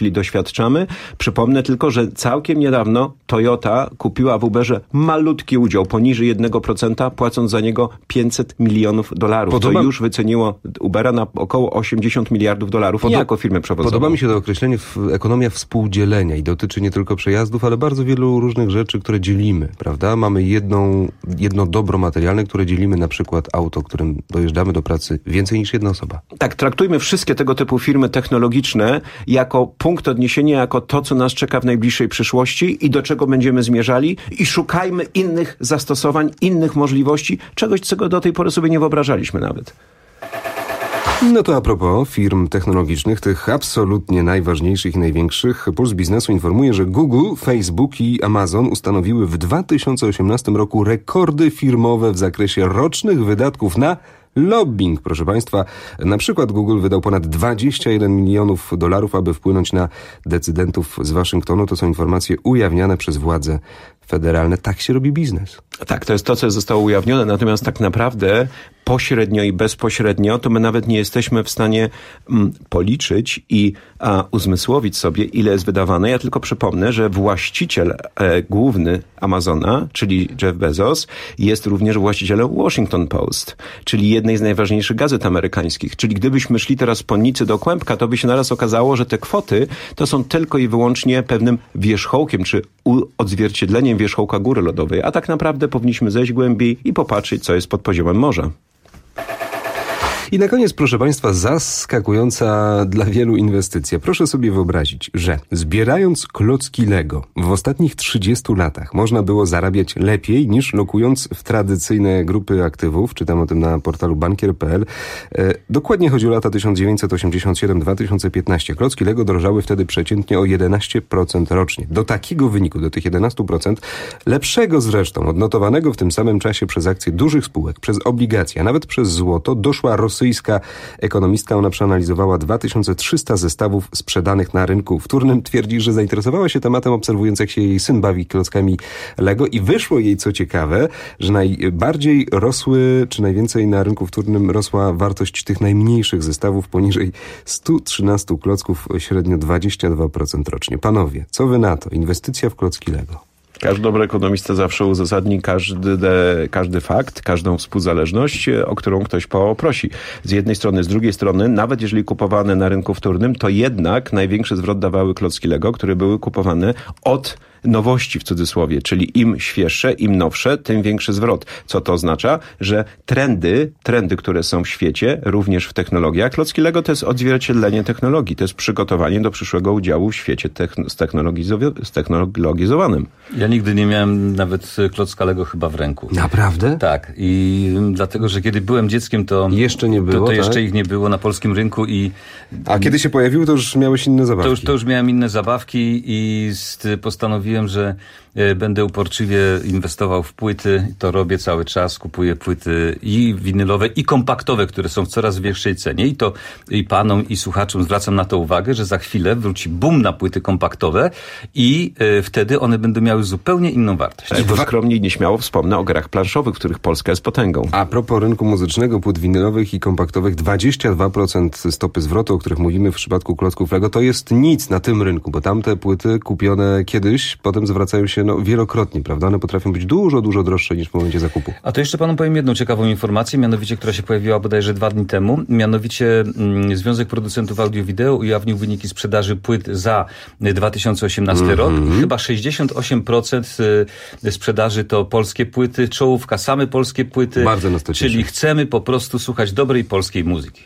doświadczamy. Przypomnę tylko, że całkiem niedawno Toyota kupiła w Uberze malutki udział, poniżej jednego procenta, płacąc za niego pięćset milionów dolarów. Podoba... To już wyceniło Ubera na około osiemdziesiąt miliardów dolarów, Podo... nie jako firmę przewozową. Podoba mi się to określenie w ekonomia współdzielenia i dotyczy nie tylko przejazdów, ale bardzo wielu różnych rzeczy, które dzielimy, prawda? Mamy jedną, jedno dobro materialne, które dzielimy, na przykład auto, którym dojeżdżamy do pracy więcej niż jedna osoba. Tak, traktujmy wszystkie tego typu firmy technologiczne jako punkt odniesienia, jako to, co nas czeka w najbliższej przyszłości i do czego będziemy zmierzali i szukajmy innych zastosowań, innych możliwości, czegoś, czego do tej pory sobie nie wyobrażaliśmy nawet. No to a propos firm technologicznych, tych absolutnie najważniejszych i największych, Puls Biznesu informuje, że Google, Facebook i Amazon ustanowiły w dwa tysiące osiemnastym roku rekordy firmowe w zakresie rocznych wydatków na lobbying, proszę Państwa. Na przykład Google wydał ponad dwadzieścia jeden milionów dolarów, aby wpłynąć na decydentów z Waszyngtonu. To są informacje ujawniane przez władze federalne. Tak się robi biznes. Tak, to jest to, co zostało ujawnione, natomiast tak naprawdę pośrednio i bezpośrednio to my nawet nie jesteśmy w stanie mm, policzyć i a, uzmysłowić sobie, ile jest wydawane. Ja tylko przypomnę, że właściciel e, główny Amazona, czyli Jeff Bezos, jest również właścicielem Washington Post, czyli jednej z najważniejszych gazet amerykańskich. Czyli gdybyśmy szli teraz po nicy do kłębka, to by się naraz okazało, że te kwoty to są tylko i wyłącznie pewnym wierzchołkiem, czy u- odzwierciedleniem wierzchołka góry lodowej, a tak naprawdę powinniśmy zejść głębiej i popatrzeć, co jest pod poziomem morza. I na koniec, proszę Państwa, zaskakująca dla wielu inwestycja. Proszę sobie wyobrazić, że zbierając klocki Lego w ostatnich trzydziestu latach można było zarabiać lepiej niż lokując w tradycyjne grupy aktywów. Czytam o tym na portalu bankier kropka pe el. E, dokładnie chodzi o lata tysiąc dziewięćset osiemdziesiąt siedem do dwa tysiące piętnastego. Klocki Lego drożały wtedy przeciętnie o jedenaście procent rocznie. Do takiego wyniku, do tych jedenastu procent, lepszego zresztą, odnotowanego w tym samym czasie przez akcje dużych spółek, przez obligacje, a nawet przez złoto, doszła rosyjska ekonomistka. Ona przeanalizowała dwa tysiące trzysta zestawów sprzedanych na rynku wtórnym. Twierdzi, że zainteresowała się tematem, obserwując, jak się jej syn bawi klockami Lego i wyszło jej, co ciekawe, że najbardziej rosły, czy najwięcej na rynku wtórnym rosła wartość tych najmniejszych zestawów poniżej stu trzynastu klocków, średnio dwadzieścia dwa procent rocznie. Panowie, co wy na to? Inwestycja w klocki Lego. Każdy dobry ekonomista zawsze uzasadni każdy, każdy fakt, każdą współzależność, o którą ktoś poprosi. Z jednej strony, z drugiej strony, nawet jeżeli kupowane na rynku wtórnym, to jednak największy zwrot dawały klocki Lego, które były kupowane od nowości w cudzysłowie, czyli im świeższe, im nowsze, tym większy zwrot. Co to oznacza? Że trendy, trendy, które są w świecie, również w technologiach, klocki Lego to jest odzwierciedlenie technologii, to jest przygotowanie do przyszłego udziału w świecie techn- ztechnologizo- ztechnologizowanym. Ja nigdy nie miałem nawet klocka Lego chyba w ręku. Naprawdę? Tak. I dlatego, że kiedy byłem dzieckiem, to jeszcze nie było, to, to tak? jeszcze ich nie było na polskim rynku i... A kiedy się pojawiły, to już miałeś inne zabawki. To już, to już miałem inne zabawki i postanowiłem, że będę uporczywie inwestował w płyty. To robię cały czas. Kupuję płyty i winylowe, i kompaktowe, które są w coraz wyższej cenie. I to i panom, i słuchaczom zwracam na to uwagę, że za chwilę wróci boom na płyty kompaktowe i y, wtedy one będą miały zupełnie inną wartość. I dwa... skromnie i nieśmiało wspomnę o grach planszowych, w których Polska jest potęgą. A propos rynku muzycznego, płyt winylowych i kompaktowych, dwadzieścia dwa procent stopy zwrotu, o których mówimy w przypadku klocków Lego, to jest nic na tym rynku, bo tamte płyty kupione kiedyś, potem zwracają się no, wielokrotnie, prawda? One potrafią być dużo, dużo droższe niż w momencie zakupu. A to jeszcze panu powiem jedną ciekawą informację, mianowicie, która się pojawiła bodajże dwa dni temu. Mianowicie mm, Związek Producentów Audio-Wideo ujawnił wyniki sprzedaży płyt za dwa tysiące osiemnasty mm-hmm. rok. Chyba sześćdziesiąt osiem procent sprzedaży to polskie płyty, czołówka, same polskie płyty. Bardzo nas to cieszy. Czyli chcemy po prostu słuchać dobrej polskiej muzyki.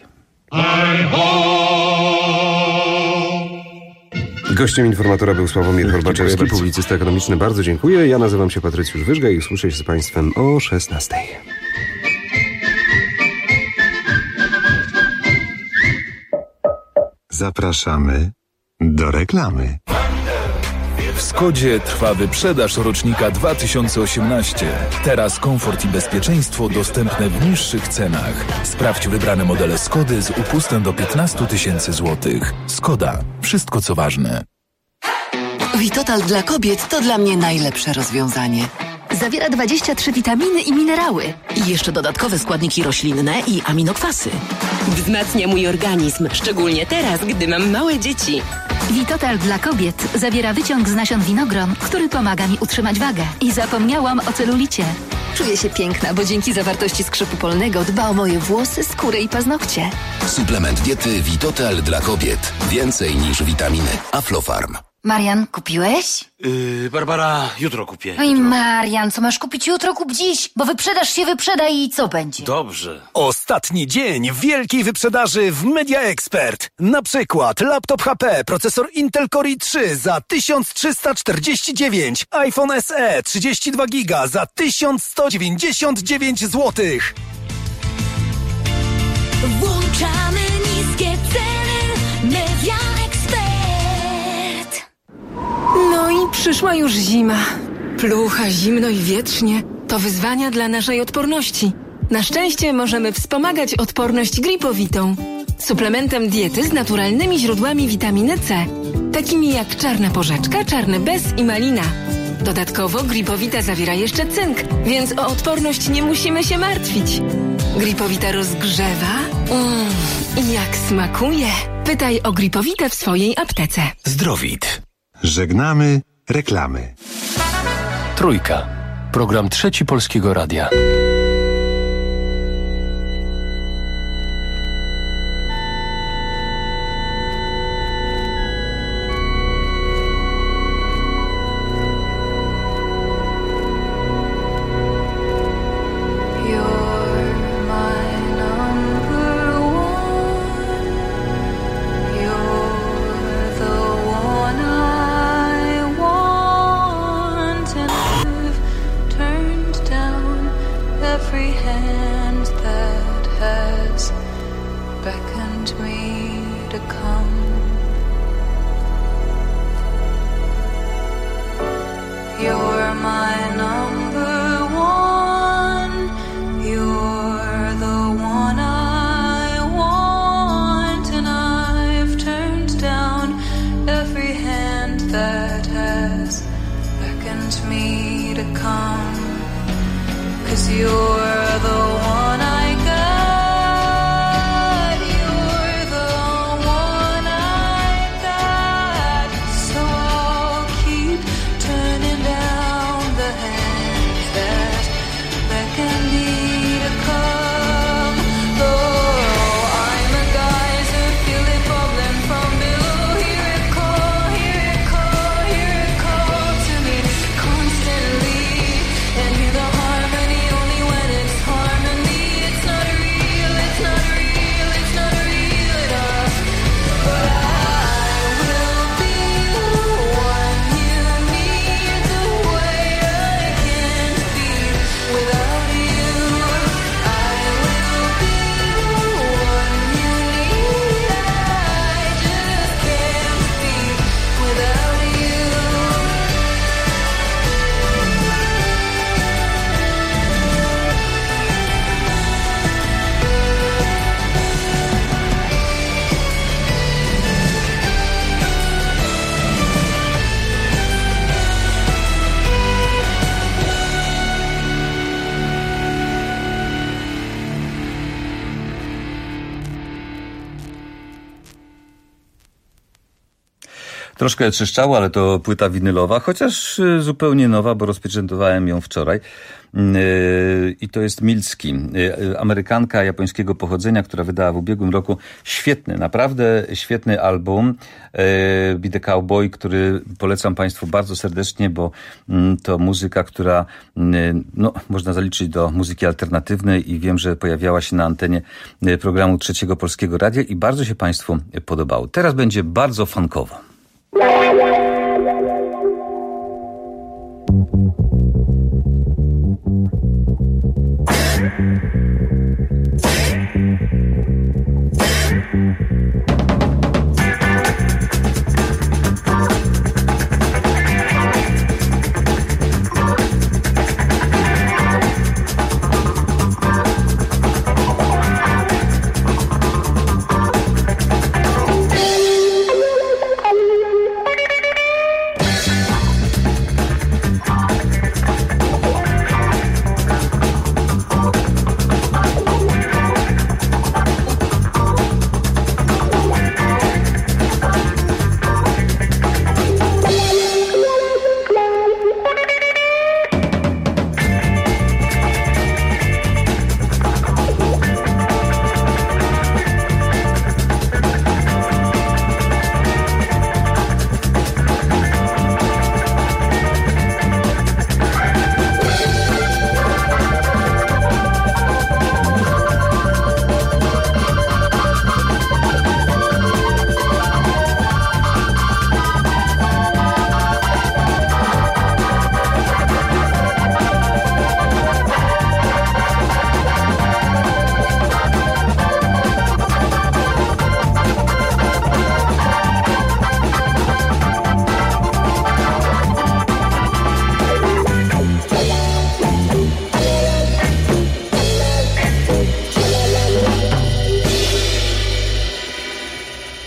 Gościem informatora był Sławomir Horbaczewski, publicysta ekonomiczny. Bardzo dziękuję. Ja nazywam się Patrycjusz Wyżga i słyszę się z Państwem o szesnastej. Zapraszamy do reklamy. W Skodzie trwa wyprzedaż rocznika dwa tysiące osiemnaście. Teraz komfort i bezpieczeństwo dostępne w niższych cenach. Sprawdź wybrane modele Skody z upustem do piętnaście tysięcy złotych. Skoda. Wszystko co ważne. Vitotal dla kobiet to dla mnie najlepsze rozwiązanie. Zawiera dwadzieścia trzy witaminy i minerały. I jeszcze dodatkowe składniki roślinne i aminokwasy. Wzmacnia mój organizm, szczególnie teraz, gdy mam małe dzieci. Vitotal dla kobiet zawiera wyciąg z nasion winogron, który pomaga mi utrzymać wagę. I zapomniałam o celulicie. Czuję się piękna, bo dzięki zawartości skrzypu polnego dba o moje włosy, skórę i paznokcie. Suplement diety Vitotal dla kobiet. Więcej niż witaminy. Aflofarm. Marian, kupiłeś? Yy, Barbara, jutro kupię. Oj, Marian, co masz kupić jutro, kup dziś, bo wyprzedaż się wyprzeda i co będzie? Dobrze. Ostatni dzień wielkiej wyprzedaży w Media Expert. Na przykład laptop H P, procesor Intel Core i trzy za tysiąc trzysta czterdzieści dziewięć, iPhone S E trzydzieści dwa giga za tysiąc sto dziewięćdziesiąt dziewięć złotych. Włączamy niskie ceny. Media Expert. No i przyszła już zima. Plucha, zimno i wietrznie to wyzwania dla naszej odporności. Na szczęście możemy wspomagać odporność gripowitą. Suplementem diety z naturalnymi źródłami witaminy C, takimi jak czarna porzeczka, czarny bez i malina. Dodatkowo gripowita zawiera jeszcze cynk, więc o odporność nie musimy się martwić. Gripowita rozgrzewa mm, i jak smakuje. Pytaj o gripowitę w swojej aptece. Zdrowit. Żegnamy reklamy. Trójka. Program Trzeci Polskiego Radia. Troszkę trzeszczało, ale to płyta winylowa, chociaż zupełnie nowa, bo rozpieczętowałem ją wczoraj. I to jest Milski, Amerykanka japońskiego pochodzenia, która wydała w ubiegłym roku świetny, naprawdę świetny album Be the Cowboy, który polecam Państwu bardzo serdecznie, bo to muzyka, która no, można zaliczyć do muzyki alternatywnej i wiem, że pojawiała się na antenie programu Trzeciego Polskiego Radia i bardzo się Państwu podobało. Teraz będzie bardzo funkowo.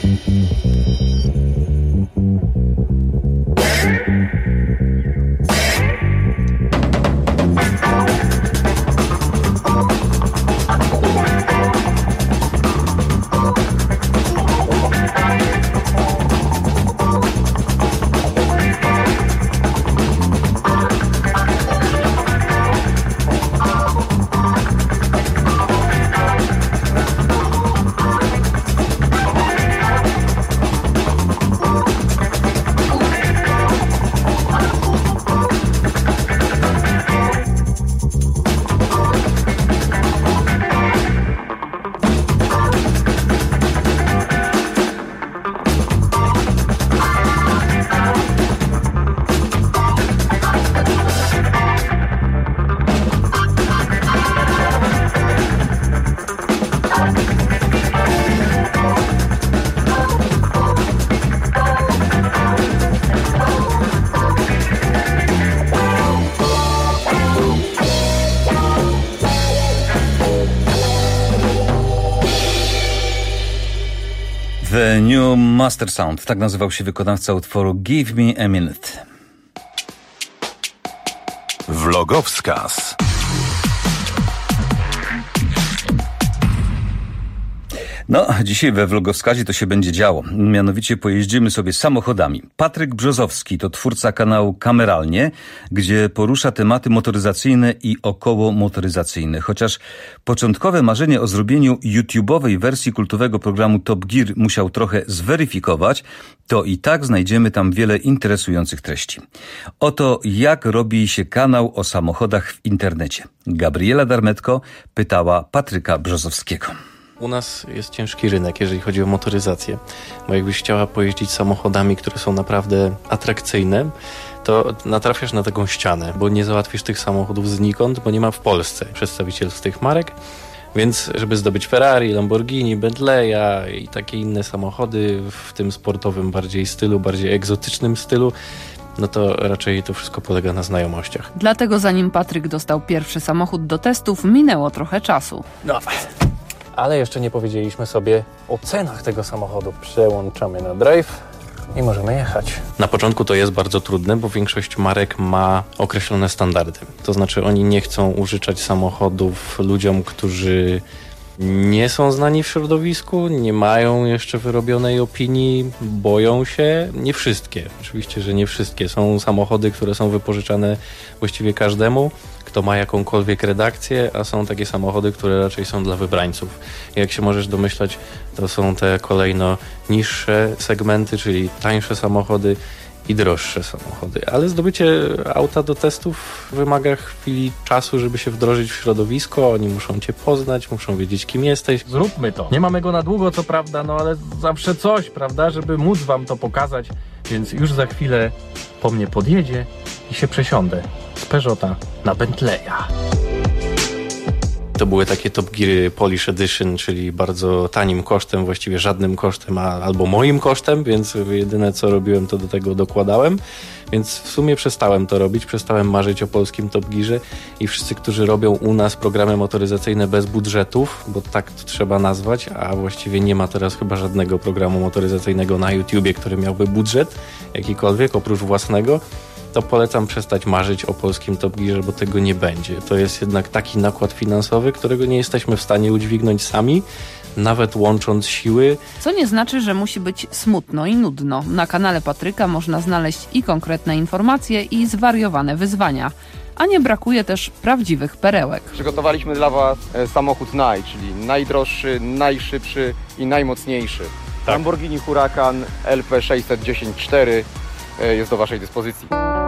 The New Master Sound, tak nazywał się wykonawca utworu Give Me a Minute. Vlogowskaz. No, dzisiaj we Vlogowskazie to się będzie działo. Mianowicie pojeździmy sobie samochodami. Patryk Brzozowski to twórca kanału Kameralnie, gdzie porusza tematy motoryzacyjne i okołomotoryzacyjne. Chociaż początkowe marzenie o zrobieniu YouTube'owej wersji kultowego programu Top Gear musiał trochę zweryfikować, to i tak znajdziemy tam wiele interesujących treści. Oto jak robi się kanał o samochodach w internecie. Gabriela Darmetko pytała Patryka Brzozowskiego. U nas jest ciężki rynek, jeżeli chodzi o motoryzację, bo jakbyś chciała pojeździć samochodami, które są naprawdę atrakcyjne, to natrafiasz na taką ścianę, bo nie załatwisz tych samochodów znikąd, bo nie ma w Polsce przedstawicielstw tych marek, więc żeby zdobyć Ferrari, Lamborghini, Bentleya i takie inne samochody w tym sportowym bardziej stylu, bardziej egzotycznym stylu, no to raczej to wszystko polega na znajomościach. Dlatego zanim Patryk dostał pierwszy samochód do testów, minęło trochę czasu. No, ale jeszcze nie powiedzieliśmy sobie o cenach tego samochodu. Przełączamy na drive i możemy jechać. Na początku to jest bardzo trudne, bo większość marek ma określone standardy. To znaczy oni nie chcą użyczać samochodów ludziom, którzy nie są znani w środowisku, nie mają jeszcze wyrobionej opinii, boją się. Nie wszystkie, oczywiście, że nie wszystkie. Są samochody, które są wypożyczane właściwie każdemu, kto ma jakąkolwiek redakcję, a są takie samochody, które raczej są dla wybrańców. Jak się możesz domyślać, to są te kolejno niższe segmenty, czyli tańsze samochody i droższe samochody. Ale zdobycie auta do testów wymaga chwili czasu, żeby się wdrożyć w środowisko. Oni muszą cię poznać, muszą wiedzieć, kim jesteś. Zróbmy to. Nie mamy go na długo, co prawda, no ale zawsze coś, prawda, żeby móc wam to pokazać. Więc już za chwilę po mnie podjedzie i się przesiądę z Peugeota na Bentleya. To były takie Top Gear Polish Edition, czyli bardzo tanim kosztem, właściwie żadnym kosztem, a, albo moim kosztem, więc jedyne co robiłem, to do tego dokładałem. Więc w sumie przestałem to robić, przestałem marzyć o polskim Top Gearze i wszyscy, którzy robią u nas programy motoryzacyjne bez budżetów, bo tak to trzeba nazwać, a właściwie nie ma teraz chyba żadnego programu motoryzacyjnego na YouTubie, który miałby budżet jakikolwiek oprócz własnego, to polecam przestać marzyć o polskim Top Gearze, bo tego nie będzie. To jest jednak taki nakład finansowy, którego nie jesteśmy w stanie udźwignąć sami, nawet łącząc siły. Co nie znaczy, że musi być smutno i nudno. Na kanale Patryka można znaleźć i konkretne informacje, i zwariowane wyzwania. A nie brakuje też prawdziwych perełek. Przygotowaliśmy dla Was samochód Naj, czyli najdroższy, najszybszy i najmocniejszy. Tak. Lamborghini Huracan L P sześćset dziesięć cztery jest do Waszej dyspozycji.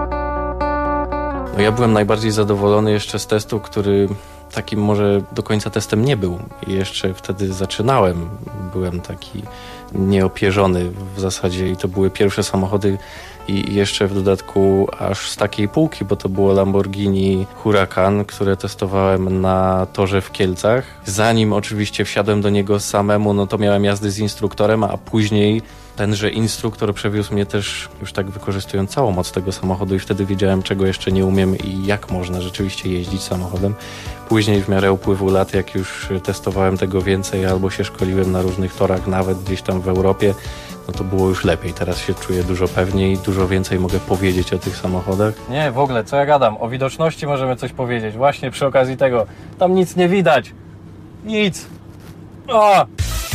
No ja byłem najbardziej zadowolony jeszcze z testu, który takim może do końca testem nie był. I jeszcze wtedy zaczynałem. Byłem taki nieopierzony w zasadzie i to były pierwsze samochody i jeszcze w dodatku aż z takiej półki, bo to było Lamborghini Huracan, które testowałem na torze w Kielcach. Zanim oczywiście wsiadłem do niego samemu, no to miałem jazdy z instruktorem, a później tenże instruktor przewiózł mnie też, już tak wykorzystując całą moc tego samochodu i wtedy wiedziałem, czego jeszcze nie umiem i jak można rzeczywiście jeździć samochodem. Później w miarę upływu lat, jak już testowałem tego więcej albo się szkoliłem na różnych różnych torach, nawet gdzieś tam w Europie, no to było już lepiej. Teraz się czuję dużo pewniej, dużo więcej mogę powiedzieć o tych samochodach. Nie, w ogóle, co ja gadam? O widoczności możemy coś powiedzieć. Właśnie przy okazji tego. Tam nic nie widać. Nic. O!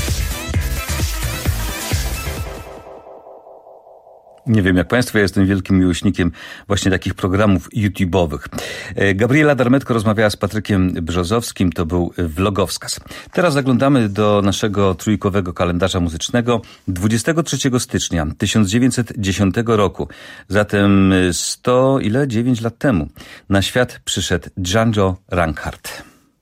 Nie wiem jak Państwo, ja jestem wielkim miłośnikiem właśnie takich programów YouTube'owych. Gabriela Darmetko rozmawiała z Patrykiem Brzozowskim, to był Vlogowskaz. Teraz zaglądamy do naszego trójkowego kalendarza muzycznego dwudziestego trzeciego stycznia tysiąc dziewięćset dziesiątego roku. Zatem sto, ile? dziewięć lat temu na świat przyszedł Django Reinhardt.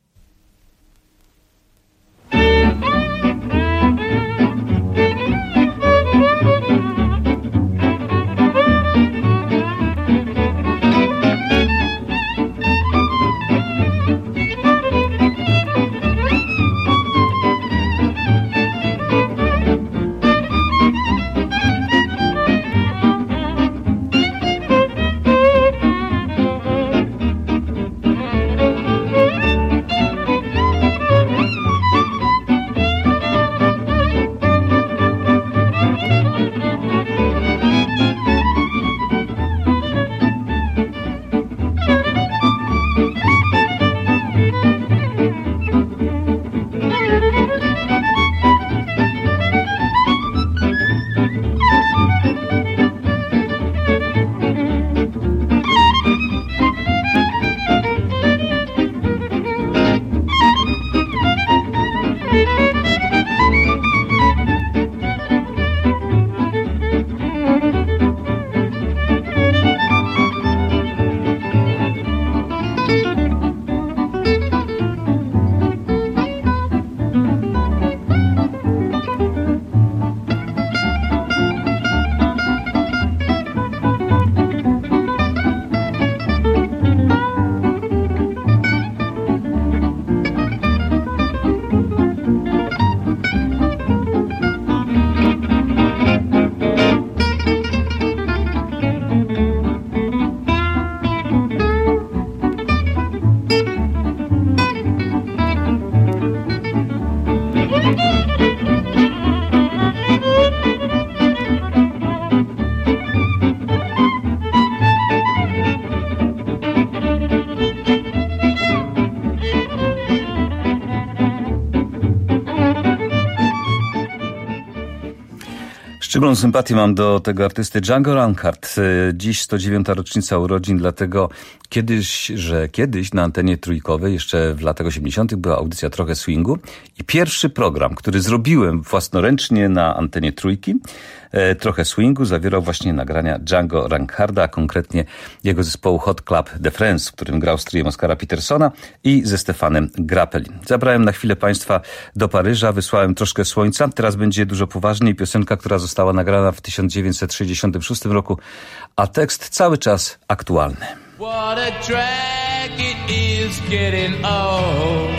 Szczególną sympatię mam do tego artysty Django Reinhardt. Dziś sto dziewiąta rocznica urodzin, dlatego kiedyś, że kiedyś na antenie trójkowej, jeszcze w latach osiemdziesiątych była audycja Trochę Swingu i pierwszy program, który zrobiłem własnoręcznie na antenie trójki, Trochę Swingu, zawierał właśnie nagrania Django Reinhardta, a konkretnie jego zespołu Hot Club de France, w którym grał z triem Oscara Petersona i ze Stefanem Grappelli. Zabrałem na chwilę Państwa do Paryża, wysłałem troszkę słońca, teraz będzie dużo poważniej, piosenka, która została nagrana w tysiąc dziewięćset sześćdziesiątym szóstym roku, a tekst cały czas aktualny. What a drag it is getting old.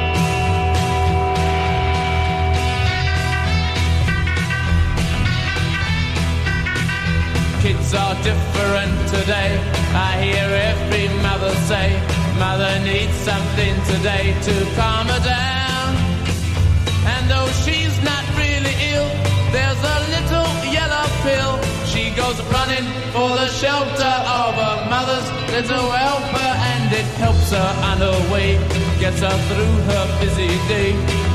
Kids are different today. I hear every mother say, mother needs something today to calm her down. And though she's not really ill, there's a little yellow pill. She goes running for the shelter of her mother's little helper, and it helps her on her way, gets her through her busy day.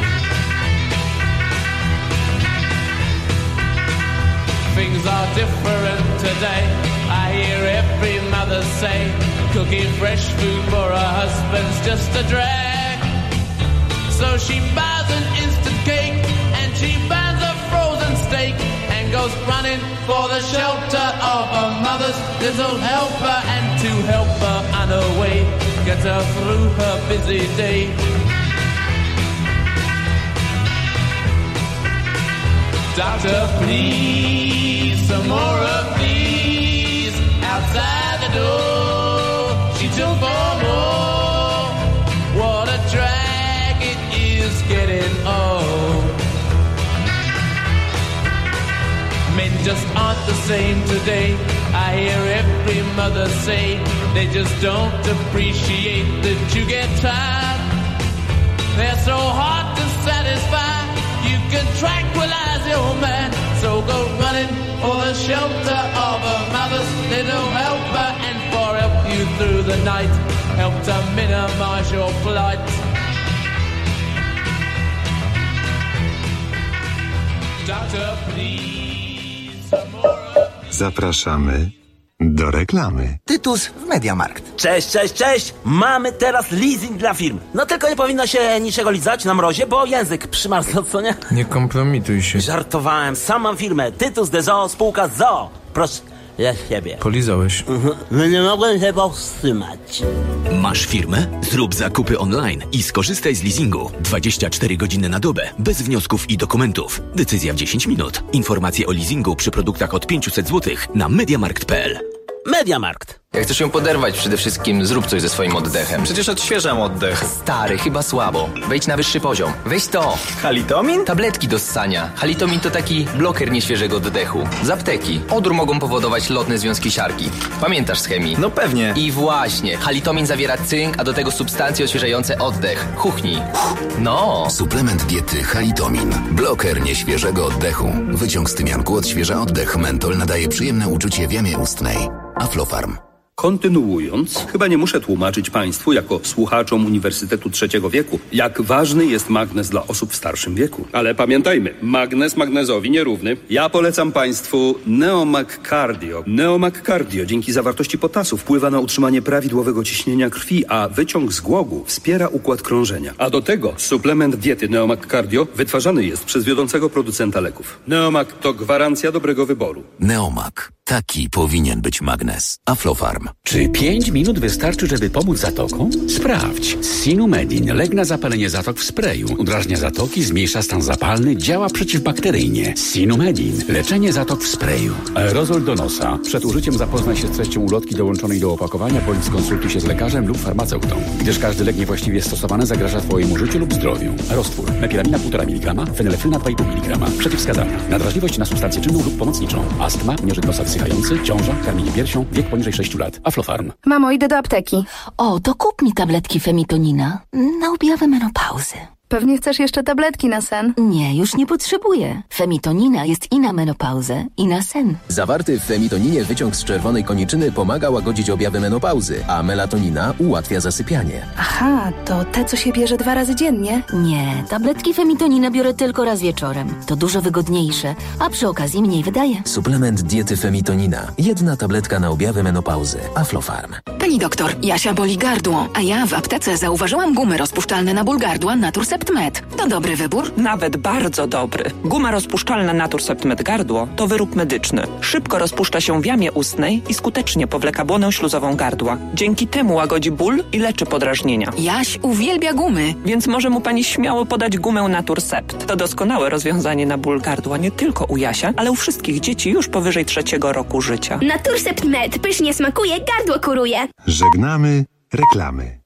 Things are different today. I hear every mother say, cooking fresh food for her husband's just a drag. So she buys an instant cake and she buys a frozen steak and goes running for the shelter of her mother's little helper, and to help her on her way, get her through her busy day. Doctor, please, some more of these outside the door. She took for more. What a drag it is getting old. Men just aren't the same today. I hear every mother say they just don't appreciate that you get tired. They're so hard to satisfy. You can tranquilize your man. So go running for the shelter of a mother's little helper, and for help you through the night, help to minimize your plight. Doctor, please, some more. Zapraszamy do reklamy. Tytus w Mediamarkt. Cześć, cześć, cześć! Mamy teraz leasing dla firm. No tylko nie powinno się niczego lizać na mrozie, bo język przymarzł, co nie? Nie kompromituj się. Żartowałem, sam mam firmę. Tytus de Zoo, spółka z Zoo. Proszę, ja siebie. Polizałeś. Mhm. No nie mogłem się powstrzymać. Masz firmę? Zrób zakupy online i skorzystaj z leasingu. dwadzieścia cztery godziny na dobę, bez wniosków i dokumentów. Decyzja w dziesięć minut. Informacje o leasingu przy produktach od pięćset złotych na mediamarkt kropka p l. Mediamarkt. Jak chcesz ją poderwać, przede wszystkim zrób coś ze swoim oddechem. Przecież odświeżam oddech. Stary, chyba słabo. Wejdź na wyższy poziom. Weź to. Halitomin? Tabletki do ssania. Halitomin to taki bloker nieświeżego oddechu. Z apteki. Odór mogą powodować lotne związki siarki. Pamiętasz z chemii? No pewnie. I właśnie. Halitomin zawiera cynk, a do tego substancje odświeżające oddech. Chuchnij. No. Suplement diety Halitomin. Bloker nieświeżego oddechu. Wyciąg z tymianku odświeża oddech. Mentol nadaje przyjemne uczucie w jamie ustnej. Aflofarm. Kontynuując, chyba nie muszę tłumaczyć Państwu, jako słuchaczom Uniwersytetu Trzeciego Wieku, jak ważny jest magnez dla osób w starszym wieku. Ale pamiętajmy, magnez magnezowi nierówny. Ja polecam Państwu Neomag Cardio. Neomag Cardio dzięki zawartości potasu wpływa na utrzymanie prawidłowego ciśnienia krwi, a wyciąg z głogu wspiera układ krążenia. A do tego suplement diety Neomag Cardio wytwarzany jest przez wiodącego producenta leków. Neomag to gwarancja dobrego wyboru. Neomag. Taki powinien być magnez. Aflofarm. Czy pięć minut wystarczy, żeby pomóc zatokom? Sprawdź. Sinumedin. Lek na zapalenie zatok w sprayu. Udrażnia zatoki, zmniejsza stan zapalny, działa przeciwbakteryjnie. Sinumedin. Leczenie zatok w sprayu. Aerozol do nosa. Przed użyciem zapoznaj się z treścią ulotki dołączonej do opakowania, bądź skonsultuj się z lekarzem lub farmaceutą, gdyż każdy lek niewłaściwie stosowany zagraża Twojemu życiu lub zdrowiu. Roztwór. Mepilamina półtora miligrama, fenylefryna dwa i pół miligrama. Przeciwwskazania. Nadrażliwość na substancję czynną lub pomocniczą. Astma, nieżyt nosa wsychający, ciąża, karmienie piersią, wiek poniżej sześciu lat. Aflofarm. Mamo, idę do apteki. O, to kup mi tabletki Femitonina na objawy menopauzy. Pewnie chcesz jeszcze tabletki na sen? Nie, już nie potrzebuję. Femitonina jest i na menopauzę, i na sen. Zawarty w femitoninie wyciąg z czerwonej koniczyny pomaga łagodzić objawy menopauzy, a melatonina ułatwia zasypianie. Aha, to te, co się bierze dwa razy dziennie? Nie, tabletki Femitonina biorę tylko raz wieczorem. To dużo wygodniejsze, a przy okazji mniej wydaje. Suplement diety Femitonina. Jedna tabletka na objawy menopauzy. Aflofarm. Pani doktor, Jasia boli gardło, a ja w aptece zauważyłam gumy rozpuszczalne na ból gardła Naturcept Med. To dobry wybór? Nawet bardzo dobry. Guma rozpuszczalna Naturcept Med Gardło to wyrób medyczny. Szybko rozpuszcza się w jamie ustnej i skutecznie powleka błonę śluzową gardła. Dzięki temu łagodzi ból i leczy podrażnienia. Jaś uwielbia gumy. Więc może mu pani śmiało podać gumę Naturcept. To doskonałe rozwiązanie na ból gardła nie tylko u Jasia, ale u wszystkich dzieci już powyżej trzeciego roku życia. Naturcept Med pysznie smakuje, gardło kuruje. Żegnamy reklamy.